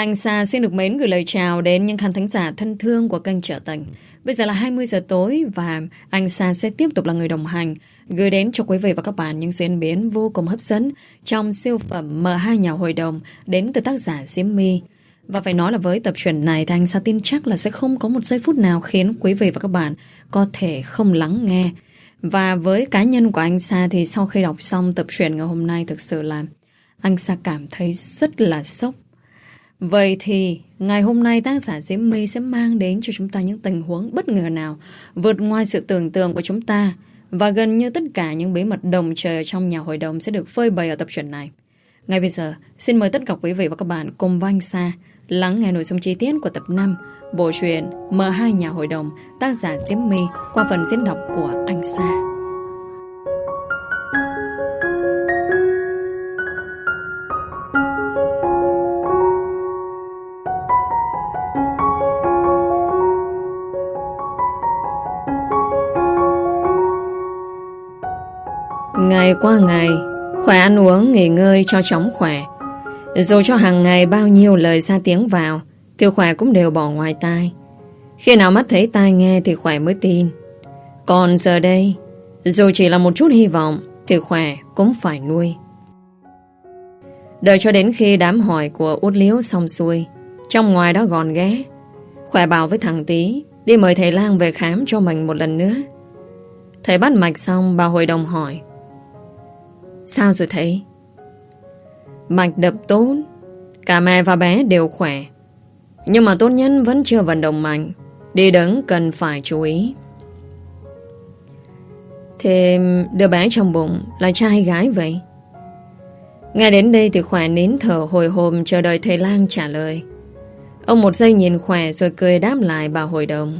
Anh Sa xin được mến gửi lời chào đến những khán thính giả thân thương của kênh Trở Tình. Bây giờ là 20 giờ tối và anh Sa sẽ tiếp tục là người đồng hành gửi đến cho quý vị và các bạn những diễn biến vô cùng hấp dẫn trong siêu phẩm M2 Nhà Hội Đồng đến từ tác giả Diễm My. Và phải nói là với tập truyện này thì anh Sa tin chắc là sẽ không có một giây phút nào khiến quý vị và các bạn có thể không lắng nghe. Và với cá nhân của anh Sa thì sau khi đọc xong tập truyện ngày hôm nay, thực sự là anh Sa cảm thấy rất là sốc. Vậy thì ngày hôm nay tác giả Diễm My sẽ mang đến cho chúng ta những tình huống bất ngờ nào vượt ngoài sự tưởng tượng của chúng ta, và gần như tất cả những bí mật đồng trời ở trong nhà hội đồng sẽ được phơi bày ở tập truyện này. Ngay bây giờ, xin mời tất cả quý vị và các bạn cùng với anh Sa lắng nghe nội dung chi tiết của tập 5 bộ truyện M2 Nhà Hội Đồng tác giả Diễm My qua phần diễn đọc của anh Sa. Ngày qua ngày, khỏe ăn uống, nghỉ ngơi cho chóng khỏe. Dù cho hàng ngày bao nhiêu lời ra tiếng vào thì khỏe cũng đều bỏ ngoài tai. Khi nào mắt thấy tai nghe thì khỏe mới tin. Còn giờ đây, dù chỉ là một chút hy vọng thì khỏe cũng phải nuôi. Đợi cho đến khi đám hỏi của Út Liếu xong xuôi, trong ngoài đó gòn ghé, khỏe bảo với thằng Tí đi mời thầy lang về khám cho mình một lần nữa. Thầy bắt mạch xong, bà hội đồng hỏi: sao rồi thầy? Mạch đập tốt, cả mẹ và bé đều khỏe, nhưng mà tốt nhất vẫn chưa vận động mạnh, đi đứng cần phải chú ý. Thế đứa bé trong bụng là trai hay gái vậy? Nghe đến đây thì khỏe nín thở hồi hộp chờ đợi thầy lang trả lời. Ông một giây nhìn khỏe rồi cười đáp lại bà hội đồng: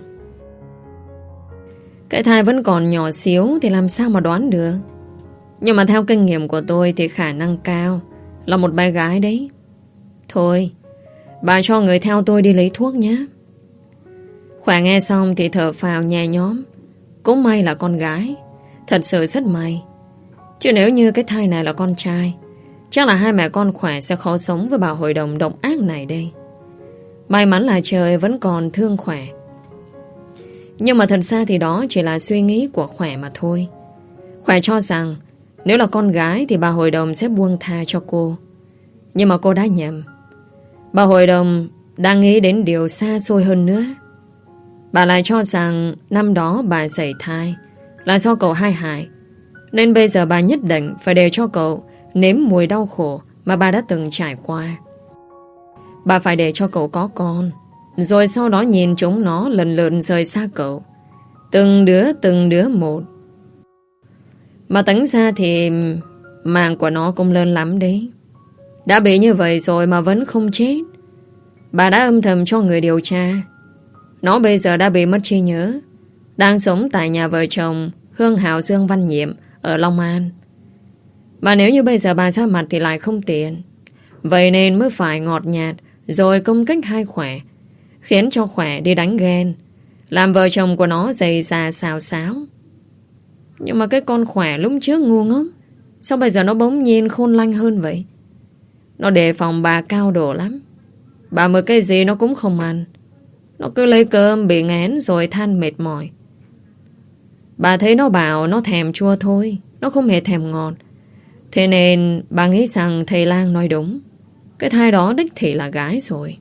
cái thai vẫn còn nhỏ xíu thì làm sao mà đoán được, nhưng mà theo kinh nghiệm của tôi thì khả năng cao là một bé gái đấy. Thôi, bà cho người theo tôi đi lấy thuốc nhé. Khỏe nghe xong thì thở phào nhẹ nhõm. Cũng may là con gái, thật sự rất may. Chứ nếu như cái thai này là con trai, chắc là hai mẹ con khỏe sẽ khó sống với bà hội đồng độc ác này đây. May mắn là trời vẫn còn thương khỏe. Nhưng mà thật ra thì đó chỉ là suy nghĩ của khỏe mà thôi. Khỏe cho rằng nếu là con gái thì bà hội đồng sẽ buông tha cho cô. Nhưng mà cô đã nhầm. Bà hội đồng đang nghĩ đến điều xa xôi hơn nữa. Bà lại cho rằng năm đó bà sảy thai là do cậu hai hại, nên bây giờ bà nhất định phải để cho cậu nếm mùi đau khổ mà bà đã từng trải qua. Bà phải để cho cậu có con, rồi sau đó nhìn chúng nó lần lượt rời xa cậu, từng đứa một. Mà tính ra thì mạng của nó cũng lớn lắm đấy. Đã bị như vậy rồi mà vẫn không chết. Bà đã âm thầm cho người điều tra. Nó bây giờ đã bị mất trí nhớ, đang sống tại nhà vợ chồng Hương Hảo Dương Văn Nhiệm ở Long An. Mà nếu như bây giờ bà ra mặt thì lại không tiện, vậy nên mới phải ngọt nhạt rồi công kích hai khỏe, khiến cho khỏe đi đánh ghen, làm vợ chồng của nó dày già xào xáo. Nhưng mà cái con khỏe lúc trước ngu ngốc, sao bây giờ nó bỗng nhiên khôn lanh hơn vậy? Nó đề phòng bà cao độ lắm. Bà mời cái gì nó cũng không ăn. Nó cứ lấy cơm bị ngán rồi than mệt mỏi. Bà thấy nó bảo nó thèm chua thôi, nó không hề thèm ngọt. Thế nên bà nghĩ rằng thầy lang nói đúng. Cái thai đó đích thị là gái rồi.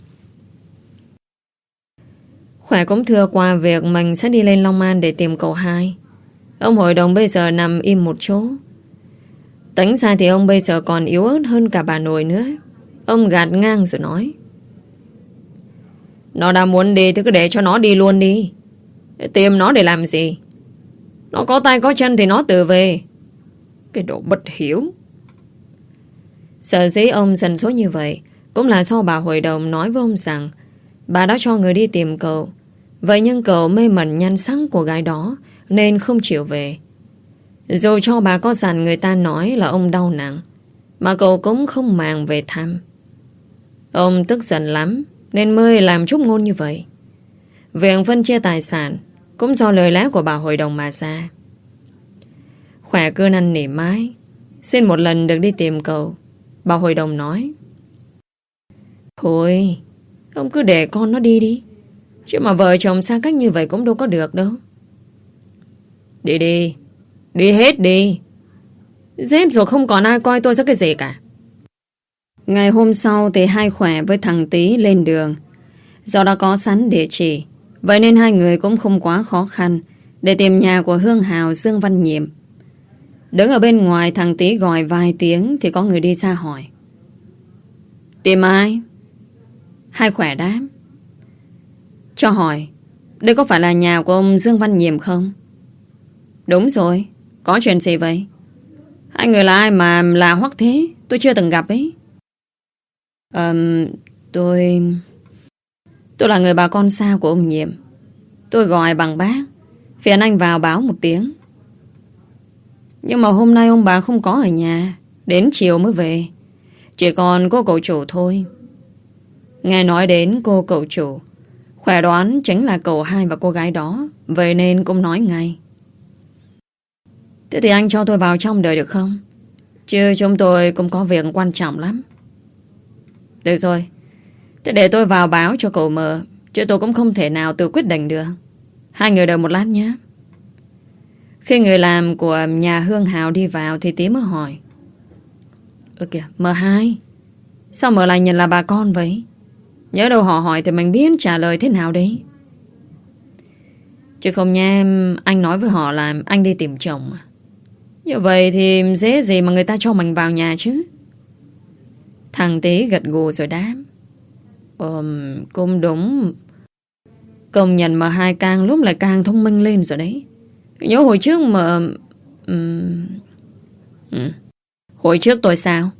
Khỏe cũng thừa qua việc mình sẽ đi lên Long An để tìm cậu hai. Ông hội đồng bây giờ nằm im một chỗ. Tính ra thì ông bây giờ còn yếu ớt hơn cả bà nội nữa. Ông gạt ngang rồi nói: nó đã muốn đi thì cứ để cho nó đi luôn đi. Tìm nó để làm gì? Nó có tay có chân thì nó tự về. Cái đồ bất hiếu. Sở dĩ ông giận dỗi như vậy cũng là do bà hội đồng nói với ông rằng bà đã cho người đi tìm cậu. Vậy nhưng cậu mê mẩn nhan sắc của gái đó nên không chịu về. Dù cho bà có dặn người ta nói là ông đau nặng, mà cậu cũng không màng về thăm. Ông tức giận lắm nên mới làm chúc ngôn như vậy. Việc phân chia tài sản cũng do lời lẽ của bà hội đồng mà ra. Khỏe cứ năn nỉ mãi, xin một lần được đi tìm cậu. Bà hội đồng nói: Thôi, ông cứ để con nó đi đi. Chứ mà vợ chồng xa cách như vậy cũng đâu có được đâu. Đi đi. Đi hết đi. Giết rồi không còn ai coi tôi ra cái gì cả. Ngày hôm sau thì hai Khỏe với thằng Tý lên đường. Do đã có sẵn địa chỉ, vậy nên hai người cũng không quá khó khăn để tìm nhà của Hương Hào, Dương Văn Nhiệm. Đứng ở bên ngoài, thằng Tý gọi vài tiếng thì có người đi ra hỏi. Tìm ai? Hai Khỏe đáp. Cho hỏi, đây có phải là nhà của ông Dương Văn Nhiệm không? Đúng rồi, có chuyện gì vậy? Hai người là ai mà lạ hoắc thế? Tôi chưa từng gặp ấy. Tôi là người bà con xa của ông Nhiệm. Tôi gọi bằng bác. Phiền anh vào báo một tiếng. Nhưng mà hôm nay ông bà không có ở nhà. Đến chiều mới về. Chỉ còn cô cậu chủ thôi. Nghe nói đến cô cậu chủ, Khỏe đoán chính là cậu hai và cô gái đó. Vậy nên cũng nói ngay. Thế thì anh cho tôi vào trong đợi được không? Chứ chúng tôi cũng có việc quan trọng lắm. Được rồi. Thế để tôi vào báo cho cậu mờ. Chứ tôi cũng không thể nào tự quyết định được. Hai người đợi một lát nhé. Khi người làm của nhà Hương Hào đi vào thì Tí mới hỏi. Kìa, M2, sao M lại nhận là bà con vậy? Nhớ đâu họ hỏi thì mình biết trả lời thế nào đấy. Chứ không nha, anh nói với họ là anh đi tìm chồng. Như vậy thì dễ gì mà người ta cho mình vào nhà chứ. Thằng Tí gật gù rồi đáp. Cũng đúng. Công nhận mà hai càng lúc lại càng thông minh lên rồi đấy. Nhớ hồi trước mà hồi trước tôi sao?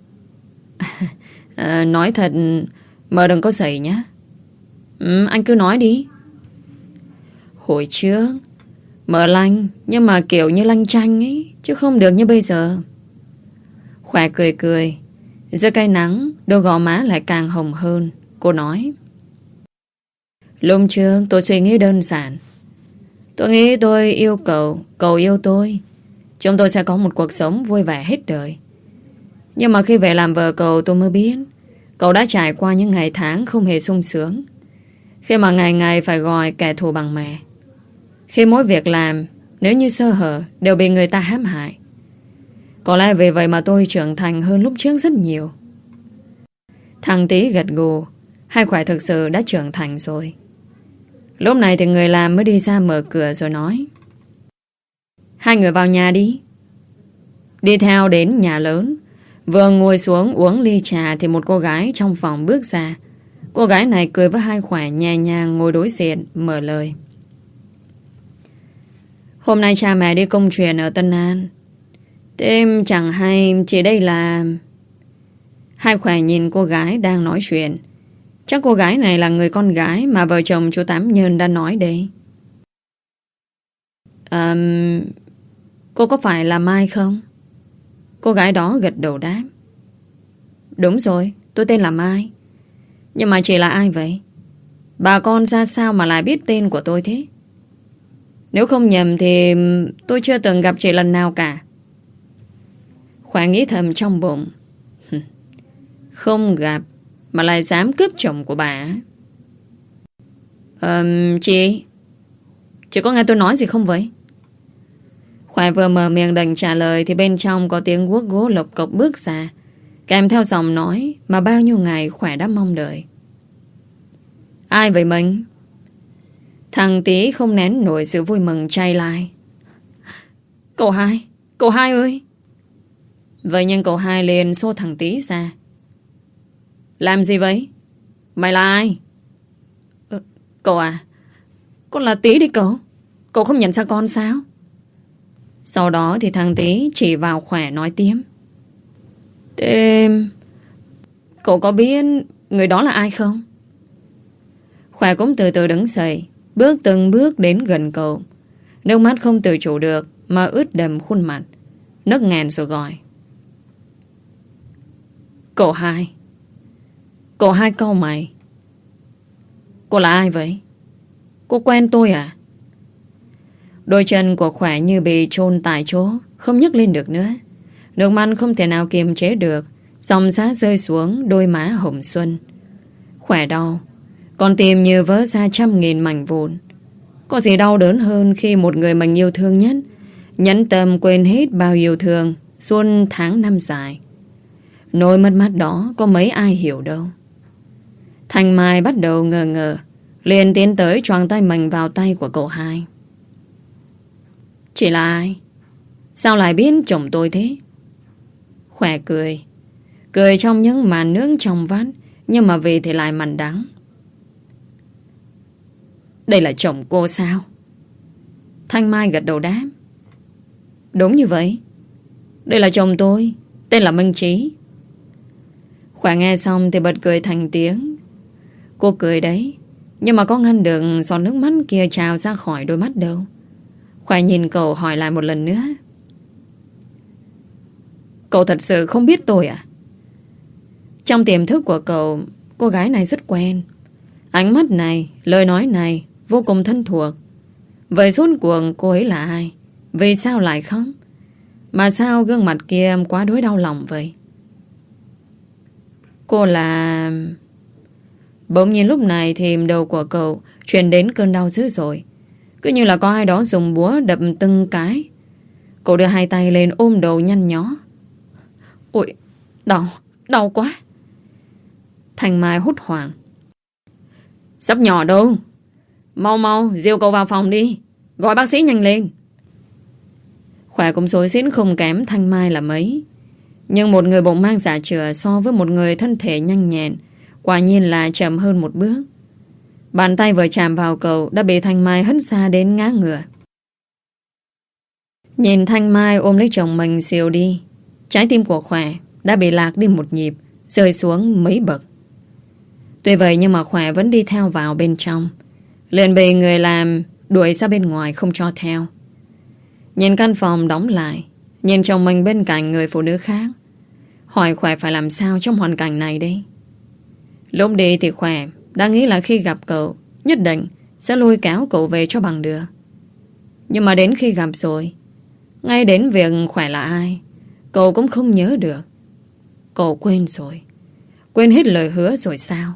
Nói thật mà đừng có sẩy nhá. Anh cứ nói đi. Hồi trước mở lanh, nhưng mà kiểu như lanh chanh ấy, chứ không được như bây giờ. Khỏe cười cười. Dưới cây nắng, đôi gò má lại càng hồng hơn. Cô nói. Lúc trước tôi suy nghĩ đơn giản. Tôi nghĩ tôi yêu cậu, cậu yêu tôi. Chúng tôi sẽ có một cuộc sống vui vẻ hết đời. Nhưng mà khi về làm vợ cậu tôi mới biết cậu đã trải qua những ngày tháng không hề sung sướng. Khi mà ngày ngày phải gọi kẻ thù bằng mẹ. Khi mỗi việc làm, nếu như sơ hở, đều bị người ta hãm hại. Có lẽ vì vậy mà tôi trưởng thành hơn lúc trước rất nhiều. Thằng Tí gật gù. Hai Khỏe thực sự đã trưởng thành rồi. Lúc này thì người làm mới đi ra mở cửa rồi nói. Hai người vào nhà đi. Đi theo đến nhà lớn. Vừa ngồi xuống uống ly trà thì một cô gái trong phòng bước ra. Cô gái này cười với hai Khỏe, nhẹ nhàng ngồi đối diện, mở lời. Hôm nay cha mẹ đi công chuyện ở Tân An. Thế em chẳng hay chỉ đây là... Hai Khỏe nhìn cô gái đang nói chuyện. Chắc cô gái này là người con gái mà vợ chồng chú Tám Nhơn đã nói đây. Cô có phải là Mai không? Cô gái đó gật đầu đáp. Đúng rồi, tôi tên là Mai. Nhưng mà chị là ai vậy? Bà con ra sao mà lại biết tên của tôi thế? Nếu không nhầm thì tôi chưa từng gặp chị lần nào cả. Khỏe nghĩ thầm trong bụng. Không gặp mà lại dám cướp chồng của bà. Chị có nghe tôi nói gì không vậy? Khỏe vừa mở miệng định trả lời thì bên trong có tiếng guốc gỗ lộc cộc bước ra, kèm theo giọng nói mà bao nhiêu ngày Khỏe đã mong đợi. Ai vậy mình? Thằng Tí không nén nổi sự vui mừng chay lại. Cậu hai ơi! Vậy nhưng cậu hai liền xô thằng Tí ra. Làm gì vậy? Mày là ai? Cậu à? Con là Tí đi cậu. Cậu không nhận ra con sao? Sau đó thì thằng Tí chỉ vào Khỏe nói tiếp. Thế cậu có biết người đó là ai không? Khỏe cũng từ từ đứng dậy, bước từng bước đến gần cậu. Nước mắt không tự chủ được mà ướt đầm khuôn mặt, nấc nghẹn rồi gọi. Cậu hai. Cậu hai cau mày. Cô là ai vậy? Cô quen tôi à? Đôi chân của Khỏe như bị chôn tại chỗ, không nhấc lên được nữa. Nước mắt không thể nào kiềm chế được, dòng giá rơi xuống đôi má hồng xuân. Khỏe đau, con tim như vỡ ra 100.000 mảnh vụn. Có gì đau đớn hơn khi một người mình yêu thương nhất nhẫn tâm quên hết bao yêu thương suốt tháng năm dài. Nỗi mất mát đó có mấy ai hiểu đâu. Thanh Mai bắt đầu ngờ ngờ, liền tiến tới choàng tay mình vào tay của cậu hai. Chị là ai? Sao lại biết chồng tôi thế? Khỏe cười, cười trong những màn nước trong vắt, nhưng mà vì thì lại mặn đắng. Đây là chồng cô sao? Thanh Mai gật đầu đáp. Đúng như vậy. Đây là chồng tôi, tên là Minh Trí. Khỏe nghe xong thì bật cười thành tiếng. Cô cười đấy, nhưng mà có ngăn được giọt nước mắt kia trào ra khỏi đôi mắt đâu. Khỏe nhìn cậu hỏi lại một lần nữa. Cậu thật sự không biết tôi à? Trong tiềm thức của cậu, cô gái này rất quen. Ánh mắt này, lời nói này vô cùng thân thuộc. Vậy suốt cuộc cô ấy là ai? Vì sao lại khóc? Mà sao gương mặt kia quá đối đau lòng vậy? Cô là... Bỗng nhiên lúc này thì đầu của cậu truyền đến cơn đau dữ dội. Cứ như là có ai đó dùng búa đập từng cái. Cậu đưa hai tay lên ôm đầu nhăn nhó. Ôi, đau quá. Thanh Mai hốt hoảng. Sắp nhỏ đâu. Mau, dìu cậu vào phòng đi. Gọi bác sĩ nhanh lên. Khỏe cũng xối xín không kém Thanh Mai là mấy. Nhưng một người bụng mang dạ chửa so với một người thân thể nhanh nhẹn, quả nhiên là chậm hơn một bước. Bàn tay vừa chạm vào cậu đã bị Thanh Mai hất xa đến ngã ngửa. Nhìn Thanh Mai ôm lấy chồng mình xìu đi, trái tim của Khỏe đã bị lạc đi một nhịp, rơi xuống mấy bậc. Tuy vậy nhưng mà Khỏe vẫn đi theo vào bên trong, liền bị người làm đuổi ra bên ngoài không cho theo. Nhìn căn phòng đóng lại, nhìn chồng mình bên cạnh người phụ nữ khác, hỏi Khỏe phải làm sao trong hoàn cảnh này đây. Lúc đi thì Khỏe đã nghĩ là khi gặp cậu nhất định sẽ lôi kéo cậu về cho bằng được. Nhưng mà đến khi gặp rồi, ngay đến việc Khỏe là ai cậu cũng không nhớ được. Cậu quên rồi. Quên hết lời hứa rồi sao?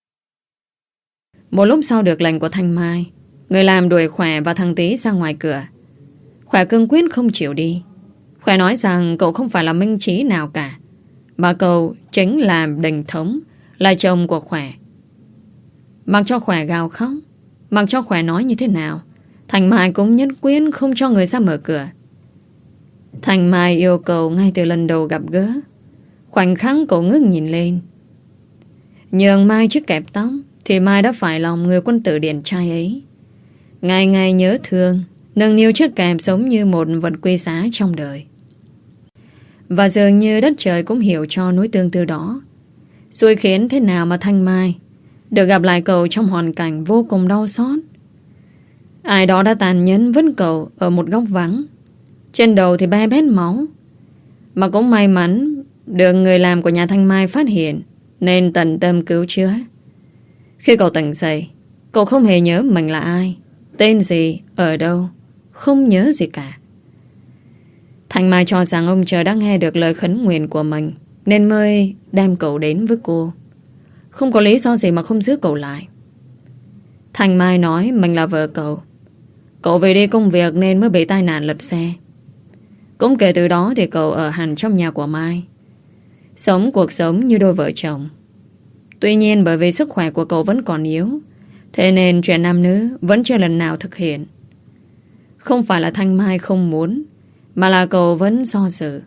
Một lúc sau được lệnh của Thanh Mai, người làm đuổi Khỏe và thằng Tý ra ngoài cửa. Khỏe cương quyết không chịu đi. Khỏe nói rằng cậu không phải là Minh Trí nào cả, mà cậu chính là Đình Thống, là chồng của Khỏe. Mặc cho Khỏe gào khóc, mặc cho Khỏe nói như thế nào, Thanh Mai cũng nhất quyết không cho người ra mở cửa. Thanh Mai yêu cầu ngay từ lần đầu gặp gỡ. Khoảnh khắc cậu ngước nhìn lên, nhường Mai chiếc kẹp tóc, thì Mai đã phải lòng người quân tử điển trai ấy. Ngày ngày nhớ thương, nâng niu chiếc kẹp giống như một vật quý giá trong đời. Và dường như đất trời cũng hiểu cho nỗi tương tư đó. Xui khiến thế nào mà Thanh Mai được gặp lại cậu trong hoàn cảnh vô cùng đau xót. Ai đó đã tàn nhẫn vứt cậu ở một góc vắng, trên đầu thì be bét máu. Mà cũng may mắn được người làm của nhà Thanh Mai phát hiện, nên tận tâm cứu chữa. Khi cậu tỉnh dậy, cậu không hề nhớ mình là ai, tên gì, ở đâu, không nhớ gì cả. Thanh Mai cho rằng ông trời đã nghe được lời khấn nguyện của mình, nên mới đem cậu đến với cô. Không có lý do gì mà không giữ cậu lại. Thanh Mai nói mình là vợ cậu. Cậu về đi công việc nên mới bị tai nạn lật xe. Cũng kể từ đó thì cậu ở hẳn trong nhà của Mai, sống cuộc sống như đôi vợ chồng. Tuy nhiên bởi vì sức khỏe của cậu vẫn còn yếu, thế nên chuyện nam nữ vẫn chưa lần nào thực hiện. Không phải là Thanh Mai không muốn, mà là cậu vẫn do dự.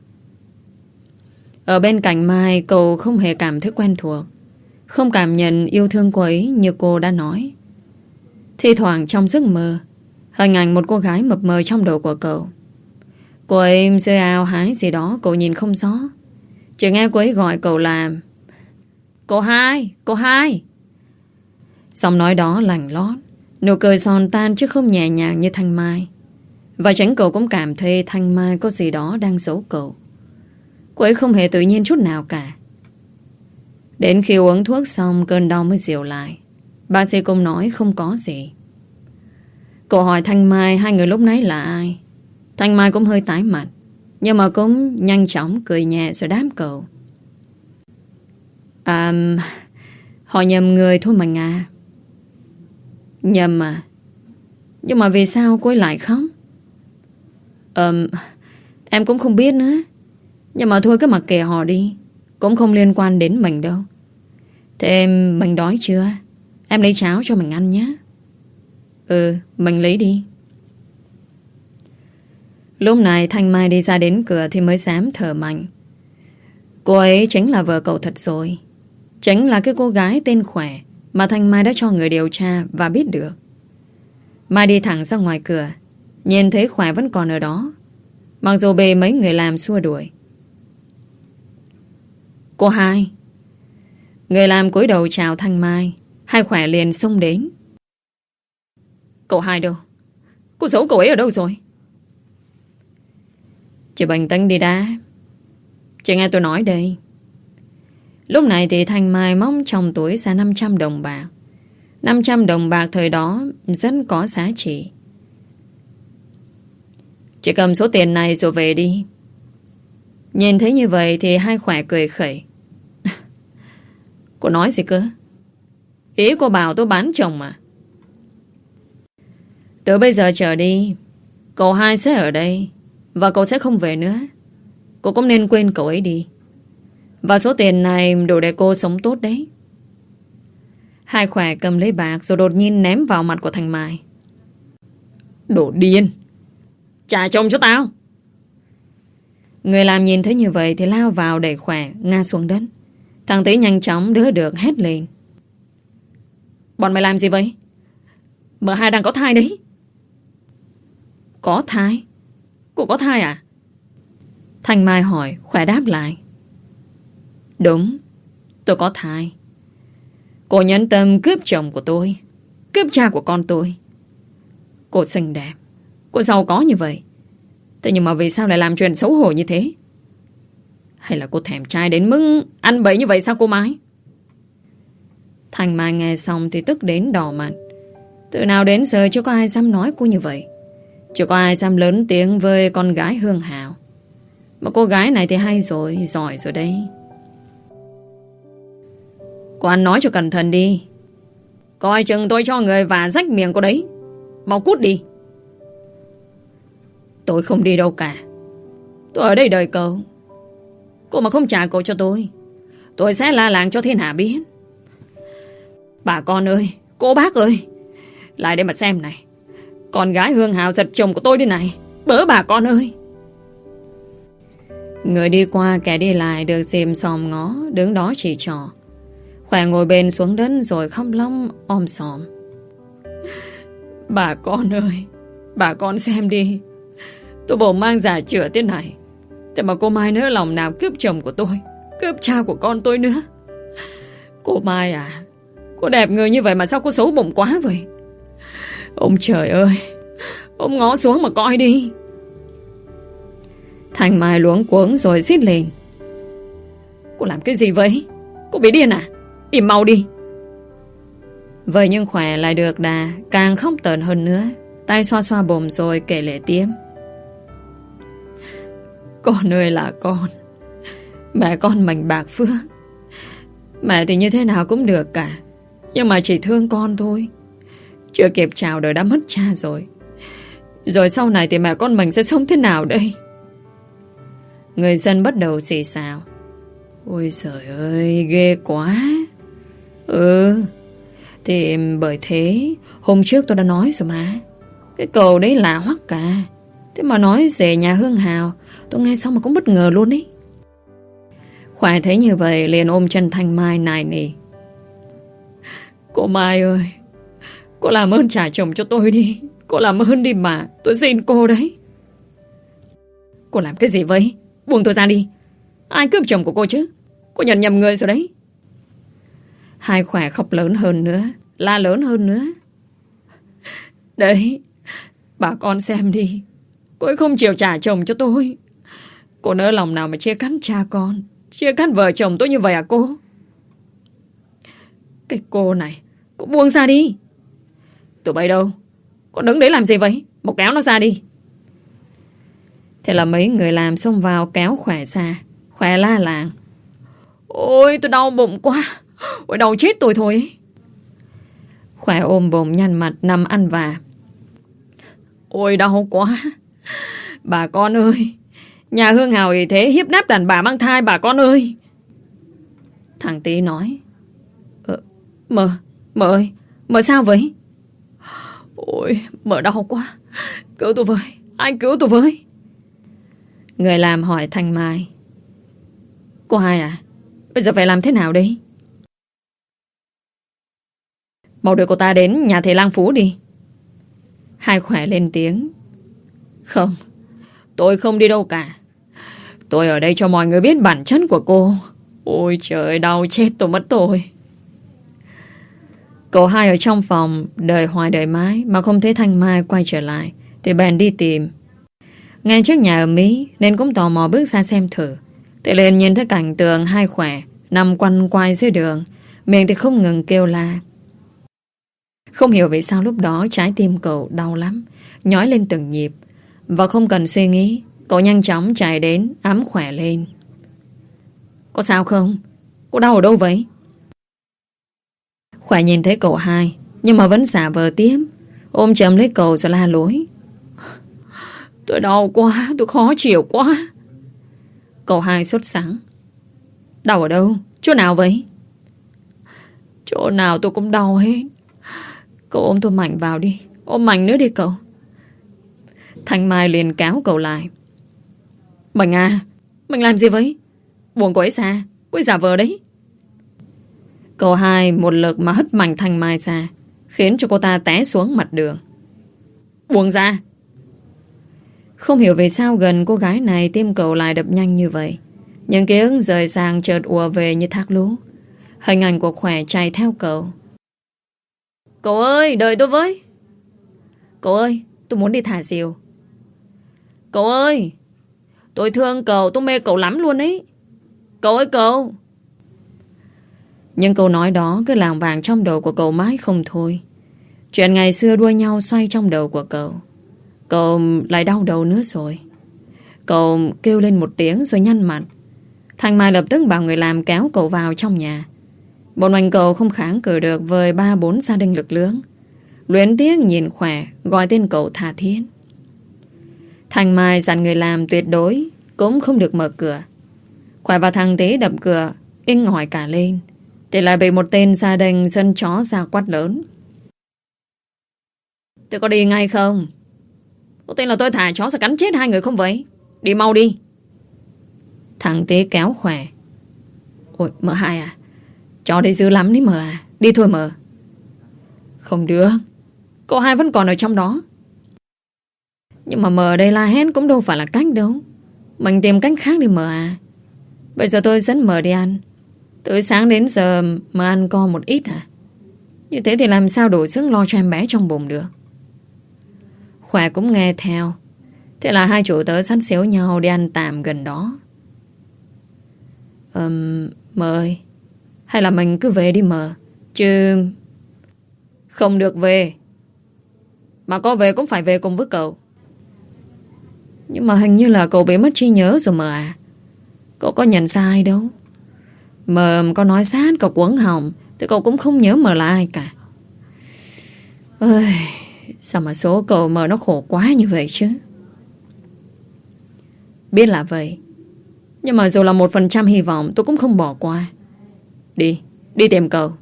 Ở bên cạnh Mai, cậu không hề cảm thấy quen thuộc, không cảm nhận yêu thương cô ấy như cô đã nói. Thi thoảng trong giấc mơ, hình ảnh một cô gái mập mờ trong đầu của cậu. Cô ấy rơi ao hái gì đó cậu nhìn không rõ, chỉ nghe cô ấy gọi cậu là Cô hai. Giọng nói đó lành lót, nụ cười giòn tan chứ không nhẹ nhàng như Thanh Mai. Và chính cậu cũng cảm thấy Thanh Mai có gì đó đang giấu cậu. Cô ấy không hề tự nhiên chút nào cả. Đến khi uống thuốc xong, cơn đau mới dịu lại. Bác sĩ cũng nói không có gì. Cậu hỏi Thanh Mai hai người lúc nãy là ai. Thanh Mai cũng hơi tái mặt, nhưng mà cũng nhanh chóng cười nhẹ rồi đáp cậu. Họ nhầm người thôi mà Nga. Nhầm à? Nhưng mà vì sao cô ấy lại khóc? Em cũng không biết nữa. Nhưng mà thôi cứ mặc kệ họ đi. Cũng không liên quan đến mình đâu. Thế mình đói chưa? Em lấy cháo cho mình ăn nhé. Mình lấy đi. Lúc này Thanh Mai đi ra đến cửa thì mới dám thở mạnh. Cô ấy chính là vợ cậu thật rồi. Chính là cái cô gái tên Khỏe mà Thanh Mai đã cho người điều tra và biết được. Mai đi thẳng ra ngoài cửa, nhìn thấy Khỏe vẫn còn ở đó, mặc dù bị mấy người làm xua đuổi. Cô hai. Người làm cúi đầu chào Thanh Mai. Hai Khỏe liền xông đến. Cậu hai đâu? Cô giấu cậu ấy ở đâu rồi? Chị bình tĩnh đi đã. Chị nghe tôi nói đây. Lúc này thì Thanh Mai móc trong túi ra 500 đồng bạc. 500 đồng bạc thời đó rất có giá trị. Chị cầm số tiền này rồi về đi. Nhìn thấy như vậy thì hai Khỏe cười khẩy. Cô nói gì cơ? Ý cô bảo tôi bán chồng mà. Từ bây giờ trở đi, cậu hai sẽ ở đây và cậu sẽ không về nữa. Cô cũng nên quên cậu ấy đi. Và số tiền này đủ để cô sống tốt đấy. Hai Khỏe cầm lấy bạc rồi đột nhiên ném vào mặt của Thanh Mai. Đồ điên! Trả chồng cho tao! Người làm nhìn thấy như vậy thì lao vào đẩy Khỏe ngã xuống đất. Thằng Tý nhanh chóng đỡ được hét lên. Bọn mày làm gì vậy? Mợ hai đang có thai đấy. Có thai? Cô có thai à? Thanh Mai hỏi. Khỏe đáp lại. Đúng, tôi có thai. Cô nhẫn tâm cướp chồng của tôi, cướp cha của con tôi. Cô xinh đẹp, cô giàu có như vậy, thế nhưng mà vì sao lại làm chuyện xấu hổ như thế? Hay là cô thèm trai đến mức ăn bậy như vậy sao cô Mai? Thanh Mai nghe xong thì tức đến đỏ mặt. Từ nào đến giờ chưa có ai dám nói cô như vậy. Chưa có ai dám lớn tiếng với con gái Hương Hào. Mà cô gái này thì hay rồi, giỏi rồi đấy. Cô ăn nói cho cẩn thận đi. Coi chừng tôi cho người và rách miệng cô đấy. Mau cút đi. Tôi không đi đâu cả. Tôi ở đây đợi cậu. Cô mà không trả cậu cho tôi sẽ la làng cho thiên hạ biết. Bà con ơi, cô bác ơi, lại đây mà xem này. Con gái Hương Hào giật chồng của tôi đây này. Bớ bà con ơi. Người đi qua kẻ đi lại được dìm xòm ngó, đứng đó chỉ trò. Khỏe ngồi bên xuống đất rồi khóc lóc om sòm. Bà con ơi, bà con xem đi. Tôi bầu mang giả chữa thế này, thế mà cô Mai nữa lòng nào cướp chồng của tôi, cướp cha của con tôi nữa. Cô Mai à, cô đẹp người như vậy mà sao cô xấu bụng quá vậy? Ông trời ơi, ông ngó xuống mà coi đi. Thanh Mai luống cuống rồi xít lên. Cô làm cái gì vậy? Cô bị điên à? Im mau đi. Vậy nhưng Khỏe lại được đà, càng khóc tởn hơn nữa. Tay xoa xoa bụng rồi kể lể tiếp. Con ơi là con, mẹ con mình bạc phước. Mẹ thì như thế nào cũng được cả, nhưng mà chỉ thương con thôi. Chưa kịp chào đời đã mất cha rồi. Rồi sau này thì mẹ con mình sẽ sống thế nào đây? Người dân bắt đầu xì xào. Ôi trời ơi, ghê quá. Thì bởi thế hôm trước tôi đã nói rồi mà. Cái cầu đấy lạ hoắc cả. Thế mà nói về nhà Hương Hào, tôi nghe xong mà cũng bất ngờ luôn ấy. Khỏe thấy như vậy liền ôm chân Thanh Mai nài nỉ. Cô Mai ơi, cô làm ơn trả chồng cho tôi đi. Cô làm ơn đi mà, tôi xin cô đấy. Cô làm cái gì vậy? Buông tôi ra đi. Ai cướp chồng của cô chứ? Cô nhận nhầm người rồi đấy. Hai Khỏe khóc lớn hơn nữa, la lớn hơn nữa. Đấy, bà con xem đi. Cô ấy không chịu trả chồng cho tôi. Cô nỡ lòng nào mà chia cắt cha con, chia cắt vợ chồng tôi như vậy à cô? Cái cô này, cô buông ra đi. Tụi bay đâu? Cô đứng đấy làm gì vậy? Một kéo nó ra đi. Thế là mấy người làm xông vào kéo Khỏe ra. Khỏe la làng. Ôi tôi đau bụng quá. Ôi đau chết tôi thôi. Khỏe ôm bồm nhăn mặt nằm ăn vạ. Ôi đau quá. Bà con ơi, nhà Hương Hào ý thế hiếp đáp đàn bà mang thai bà con ơi. Thằng Tý nói. Mờ ơi, mờ sao vậy? Ôi mờ đau quá. Cứu tôi với, anh cứu tôi với. Người làm hỏi Thanh Mai. Cô hai à, bây giờ phải làm thế nào đây? Mau đưa cô ta đến nhà thầy Lang Phú đi. Hai Khỏe lên tiếng. Không, tôi không đi đâu cả. Tôi ở đây cho mọi người biết bản chất của cô. Ôi trời, đau chết tôi mất tôi. Cậu hai ở trong phòng đợi hoài đợi mãi mà không thấy Thanh Mai quay trở lại, thì bèn đi tìm. Ngay trước nhà ở Mỹ nên cũng tò mò bước ra xem thử. Thì liền nhìn thấy cảnh tượng Hai Khỏe nằm quằn quại dưới đường, miệng thì không ngừng kêu la. Không hiểu vì sao lúc đó trái tim cậu đau lắm, nhói lên từng nhịp. Và không cần suy nghĩ, cậu nhanh chóng chạy đến ấm Khỏe lên. Có sao không? Cô đau ở đâu vậy? Khỏe nhìn thấy cậu hai, nhưng mà vẫn giả vờ tiếp, ôm chầm lấy cậu rồi la lối. Tôi đau quá, tôi khó chịu quá. Cậu hai sốt sắng. Đau ở đâu? Chỗ nào vậy? Chỗ nào tôi cũng đau hết. Cậu ôm tôi mạnh vào đi. Ôm mạnh nữa đi cậu. Thanh Mai liền kéo cậu lại. Mình à, mình làm gì vậy? Buồn cô ấy xa, cô ấy giả vờ đấy. Cậu hai một lực mà hất mạnh Thanh Mai ra, khiến cho cô ta té xuống mặt đường. Buông ra. Không hiểu vì sao gần cô gái này tim cậu lại đập nhanh như vậy. Những ký ức rời sang chợt ùa về như thác lũ. Hình ảnh của Khỏe chạy theo cậu. Cậu ơi, đợi tôi với. Cậu ơi, tôi muốn đi thả diều. Cậu ơi, tôi thương cậu, tôi mê cậu lắm luôn ấy. Cậu ơi cậu. Nhưng câu nói đó cứ lảng vảng trong đầu của cậu mãi không thôi. Chuyện ngày xưa đua nhau xoay trong đầu của cậu. Cậu lại đau đầu nữa rồi. Cậu kêu lên một tiếng rồi nhăn mặt. Thanh Mai lập tức bảo người làm kéo cậu vào trong nhà. Một mình cậu không kháng cự được với 3-4 gia đình lực lưỡng. Luyến tiếc nhìn Khỏe gọi tên cậu tha thiết. Thanh Mai dặn người làm tuyệt đối cũng không được mở cửa. Khỏe và thằng Tý đập cửa inh ỏi cả lên, thì lại bị một tên gia đình sân chó ra quát lớn. Tôi có đi ngay không? Có tên là tôi thả chó sẽ cắn chết hai người không vậy? Đi mau đi. Thằng Tý kéo Khỏe. Ôi mợ hai à, chó đấy dữ lắm đấy mợ à. Đi thôi mợ. Không được, cô hai vẫn còn ở trong đó. Nhưng mà mợ đây la hét cũng đâu phải là cách đâu. Mình tìm cách khác đi mợ à. Bây giờ tôi dẫn mợ đi ăn. Từ sáng đến giờ mà ăn co một ít à? Như thế thì làm sao đủ sức lo cho em bé trong bụng được. Khỏe cũng nghe theo. Thế là hai chủ tớ sắn xéo nhau đi ăn tạm gần đó. Mợ ơi, hay là mình cứ về đi mợ. Chứ không được về. Mà có về cũng phải về cùng với cậu. Nhưng mà hình như là cậu bị mất trí nhớ rồi mợ à. Cậu có nhận ra ai đâu. Mợ có nói sát cậu cuống họng thì cậu cũng không nhớ mợ là ai cả. Ơi, sao mà số cậu mợ nó khổ quá như vậy chứ. Biết là vậy, nhưng mà dù là 1% hy vọng tôi cũng không bỏ qua. Đi tìm cậu.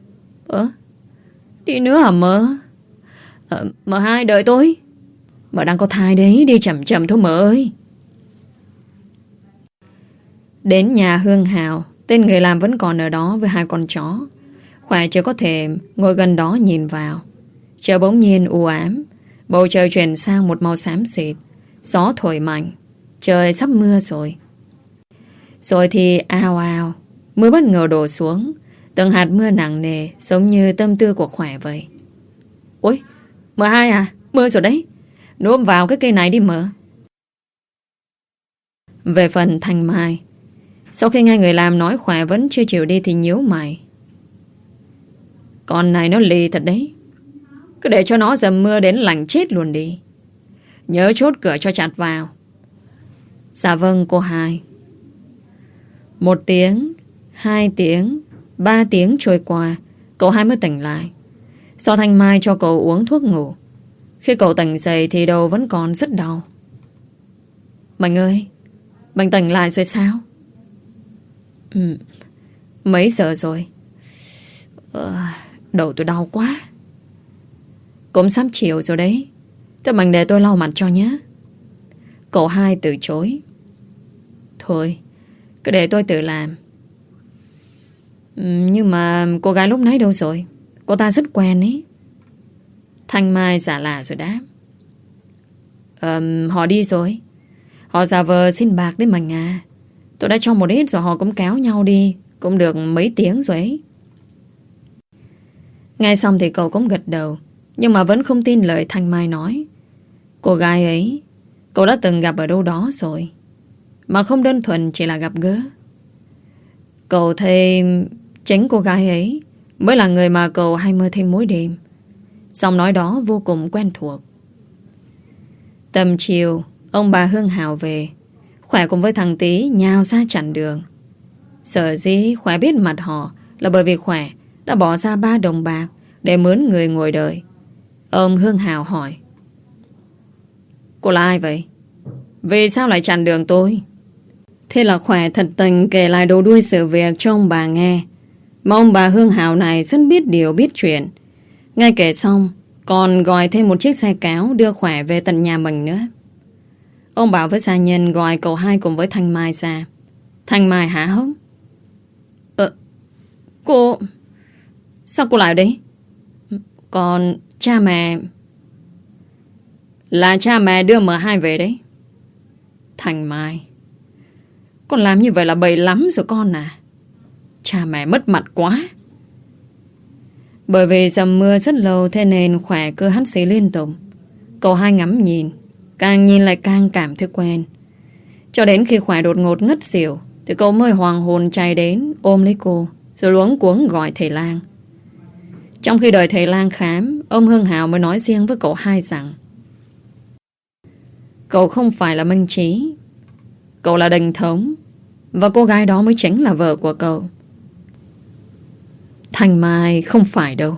Đi nữa hả mợ? Mợ hai đợi tôi. Mợ đang có thai đấy, đi chậm chậm thôi mợ ơi. Đến nhà Hương Hào, tên người làm vẫn còn ở đó với hai con chó. Khỏe chỉ có thể ngồi gần đó nhìn vào. Trời bỗng nhiên u ám, bầu trời chuyển sang một màu xám xịt. Gió thổi mạnh, trời sắp mưa rồi. Rồi thì ào ào, mưa bất ngờ đổ xuống. Từng hạt mưa nặng nề, giống như tâm tư của Khỏe vậy. Ôi, mợ hai à, mưa rồi đấy. Núp vào cái cây này đi mợ. Về phần Thanh Mai, sau khi nghe người làm nói Khỏe vẫn chưa chịu đi thì nhíu mày. Con này nó lì thật đấy. Cứ để cho nó dầm mưa đến lạnh chết luôn đi. Nhớ chốt cửa cho chặt vào. Dạ vâng cô hai. 1 tiếng, 2 tiếng, 3 tiếng trôi qua, cậu hai mới tỉnh lại. Do Thanh Mai cho cậu uống thuốc ngủ. Khi cậu tỉnh dậy thì đầu vẫn còn rất đau. Mình ơi, mình tỉnh lại rồi sao? Mấy giờ rồi? Đầu tôi đau quá. Cũng sắp chiều rồi đấy. Thế mình để tôi lau mặt cho nhé. Cậu hai từ chối. Thôi, cứ để tôi tự làm. Nhưng mà cô gái lúc nãy đâu rồi? Cô ta rất quen ấy. Thanh Mai giả lạ rồi đáp. Họ đi rồi. Họ giả vờ xin bạc đấy mình à. Tôi đã cho một ít rồi họ cũng kéo nhau đi. Cũng được mấy tiếng rồi ấy. Nghe xong thì cậu cũng gật đầu. Nhưng mà vẫn không tin lời Thanh Mai nói. Cô gái ấy cậu đã từng gặp ở đâu đó rồi. Mà không đơn thuần chỉ là gặp gỡ. Cậu thấy chính cô gái ấy mới là người mà cậu hay mơ thêm mỗi đêm. Giọng nói đó vô cùng quen thuộc. Tầm chiều, ông bà Hương Hào về. Khỏe cùng với thằng Tí nhào ra chặn đường. Sở dĩ Khỏe biết mặt họ là bởi vì Khỏe đã bỏ ra 3 đồng bạc để mướn người ngồi đợi. Ông Hương Hào hỏi. Cô là ai vậy? Vì sao lại chặn đường tôi? Thế là Khỏe thật tình kể lại đầu đuôi sự việc cho ông bà nghe. Mà ông bà Hương Hào này rất biết điều biết chuyện. Ngay kể xong còn gọi thêm một chiếc xe kéo đưa Khỏe về tận nhà mình nữa. Ông bảo với gia nhân gọi cậu hai cùng với Thanh Mai ra. Thanh Mai hả hốc. Cô... Sao cô lại ở đây? Còn cha mẹ... Là cha mẹ đưa M2 về đấy. Thanh Mai, con làm như vậy là bậy lắm rồi con à. Cha mẹ mất mặt quá. Bởi vì dầm mưa rất lâu, thế nên Khỏe cứ hắt xì liên tục. Cậu hai ngắm nhìn, càng nhìn lại càng cảm thấy quen. Cho đến khi Khỏe đột ngột ngất xỉu thì cậu mới hoàng hồn chạy đến ôm lấy cô, rồi luống cuống gọi thầy lang. Trong khi đợi thầy lang khám, ông Hương Hào mới nói riêng với cậu hai rằng cậu không phải là Minh Trí, cậu là Đình Thống, và cô gái đó mới chính là vợ của cậu. Thanh Mai không phải đâu.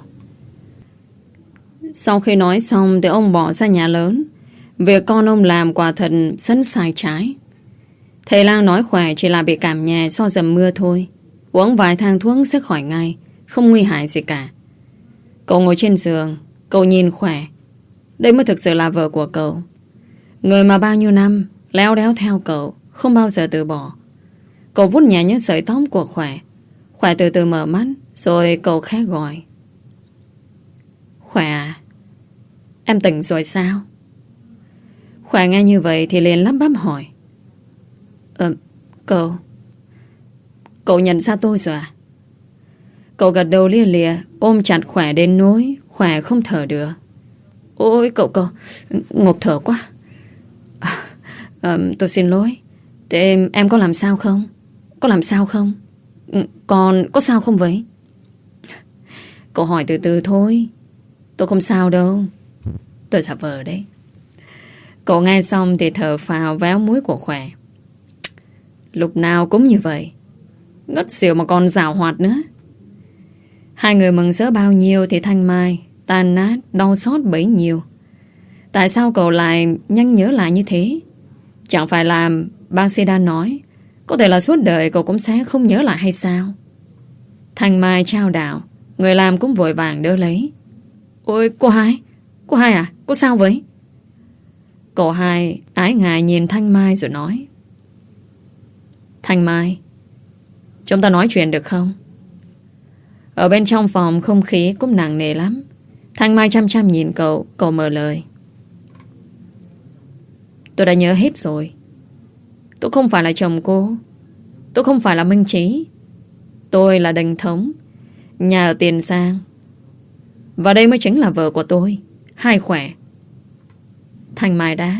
Sau khi nói xong thì ông bỏ ra nhà lớn. Việc con ông làm quả thật rất sai trái. Thầy lang nói Khỏe chỉ là bị cảm nhẹ do dầm mưa thôi. Uống vài thang thuốc sẽ khỏi ngay, không nguy hại gì cả. Cậu ngồi trên giường, cậu nhìn Khỏe. Đây mới thực sự là vợ của cậu. Người mà bao nhiêu năm léo đéo theo cậu, không bao giờ từ bỏ. Cậu vuốt nhẹ những sợi tóc của Khỏe. Khỏe từ từ mở mắt, rồi cậu khẽ gọi. Khỏe à, em tỉnh rồi sao? Khỏe nghe như vậy thì liền lắp bắp hỏi. Cậu nhận ra tôi rồi à? Cậu gật đầu lia lịa, ôm chặt Khỏe đến nỗi Khỏe không thở được. Ôi cậu ngộp thở quá. Tôi xin lỗi. Thế em có làm sao không? Có làm sao không? Còn có sao không vậy? Cậu hỏi từ từ thôi. Tôi không sao đâu. Tôi giả vờ đấy. Cậu nghe xong thì thở phào véo mũi của Khỏe. Lúc nào cũng như vậy. Ngất xỉu mà còn giảo hoạt nữa. Hai người mừng rỡ bao nhiêu thì Thanh Mai tan nát, đau xót bấy nhiêu. Tại sao cậu lại nhanh nhớ lại như thế? Chẳng phải là bác sĩ đã nói có thể là suốt đời cậu cũng sẽ không nhớ lại hay sao? Thanh Mai trao đảo, người làm cũng vội vàng đỡ lấy. Ôi cô hai à, cô sao vậy? Cậu hai ái ngại nhìn Thanh Mai rồi nói. Thanh Mai, chúng ta nói chuyện được không? Ở bên trong phòng không khí cũng nặng nề lắm. Thanh Mai chăm chăm nhìn cậu, cậu mở lời. Tôi đã nhớ hết rồi. Tôi không phải là chồng cô. Tôi không phải là Minh Trí. Tôi là Đình Thống, nhà ở Tiền Giang. Và đây mới chính là vợ của tôi, Hai Khỏe. Thanh Mai đáp.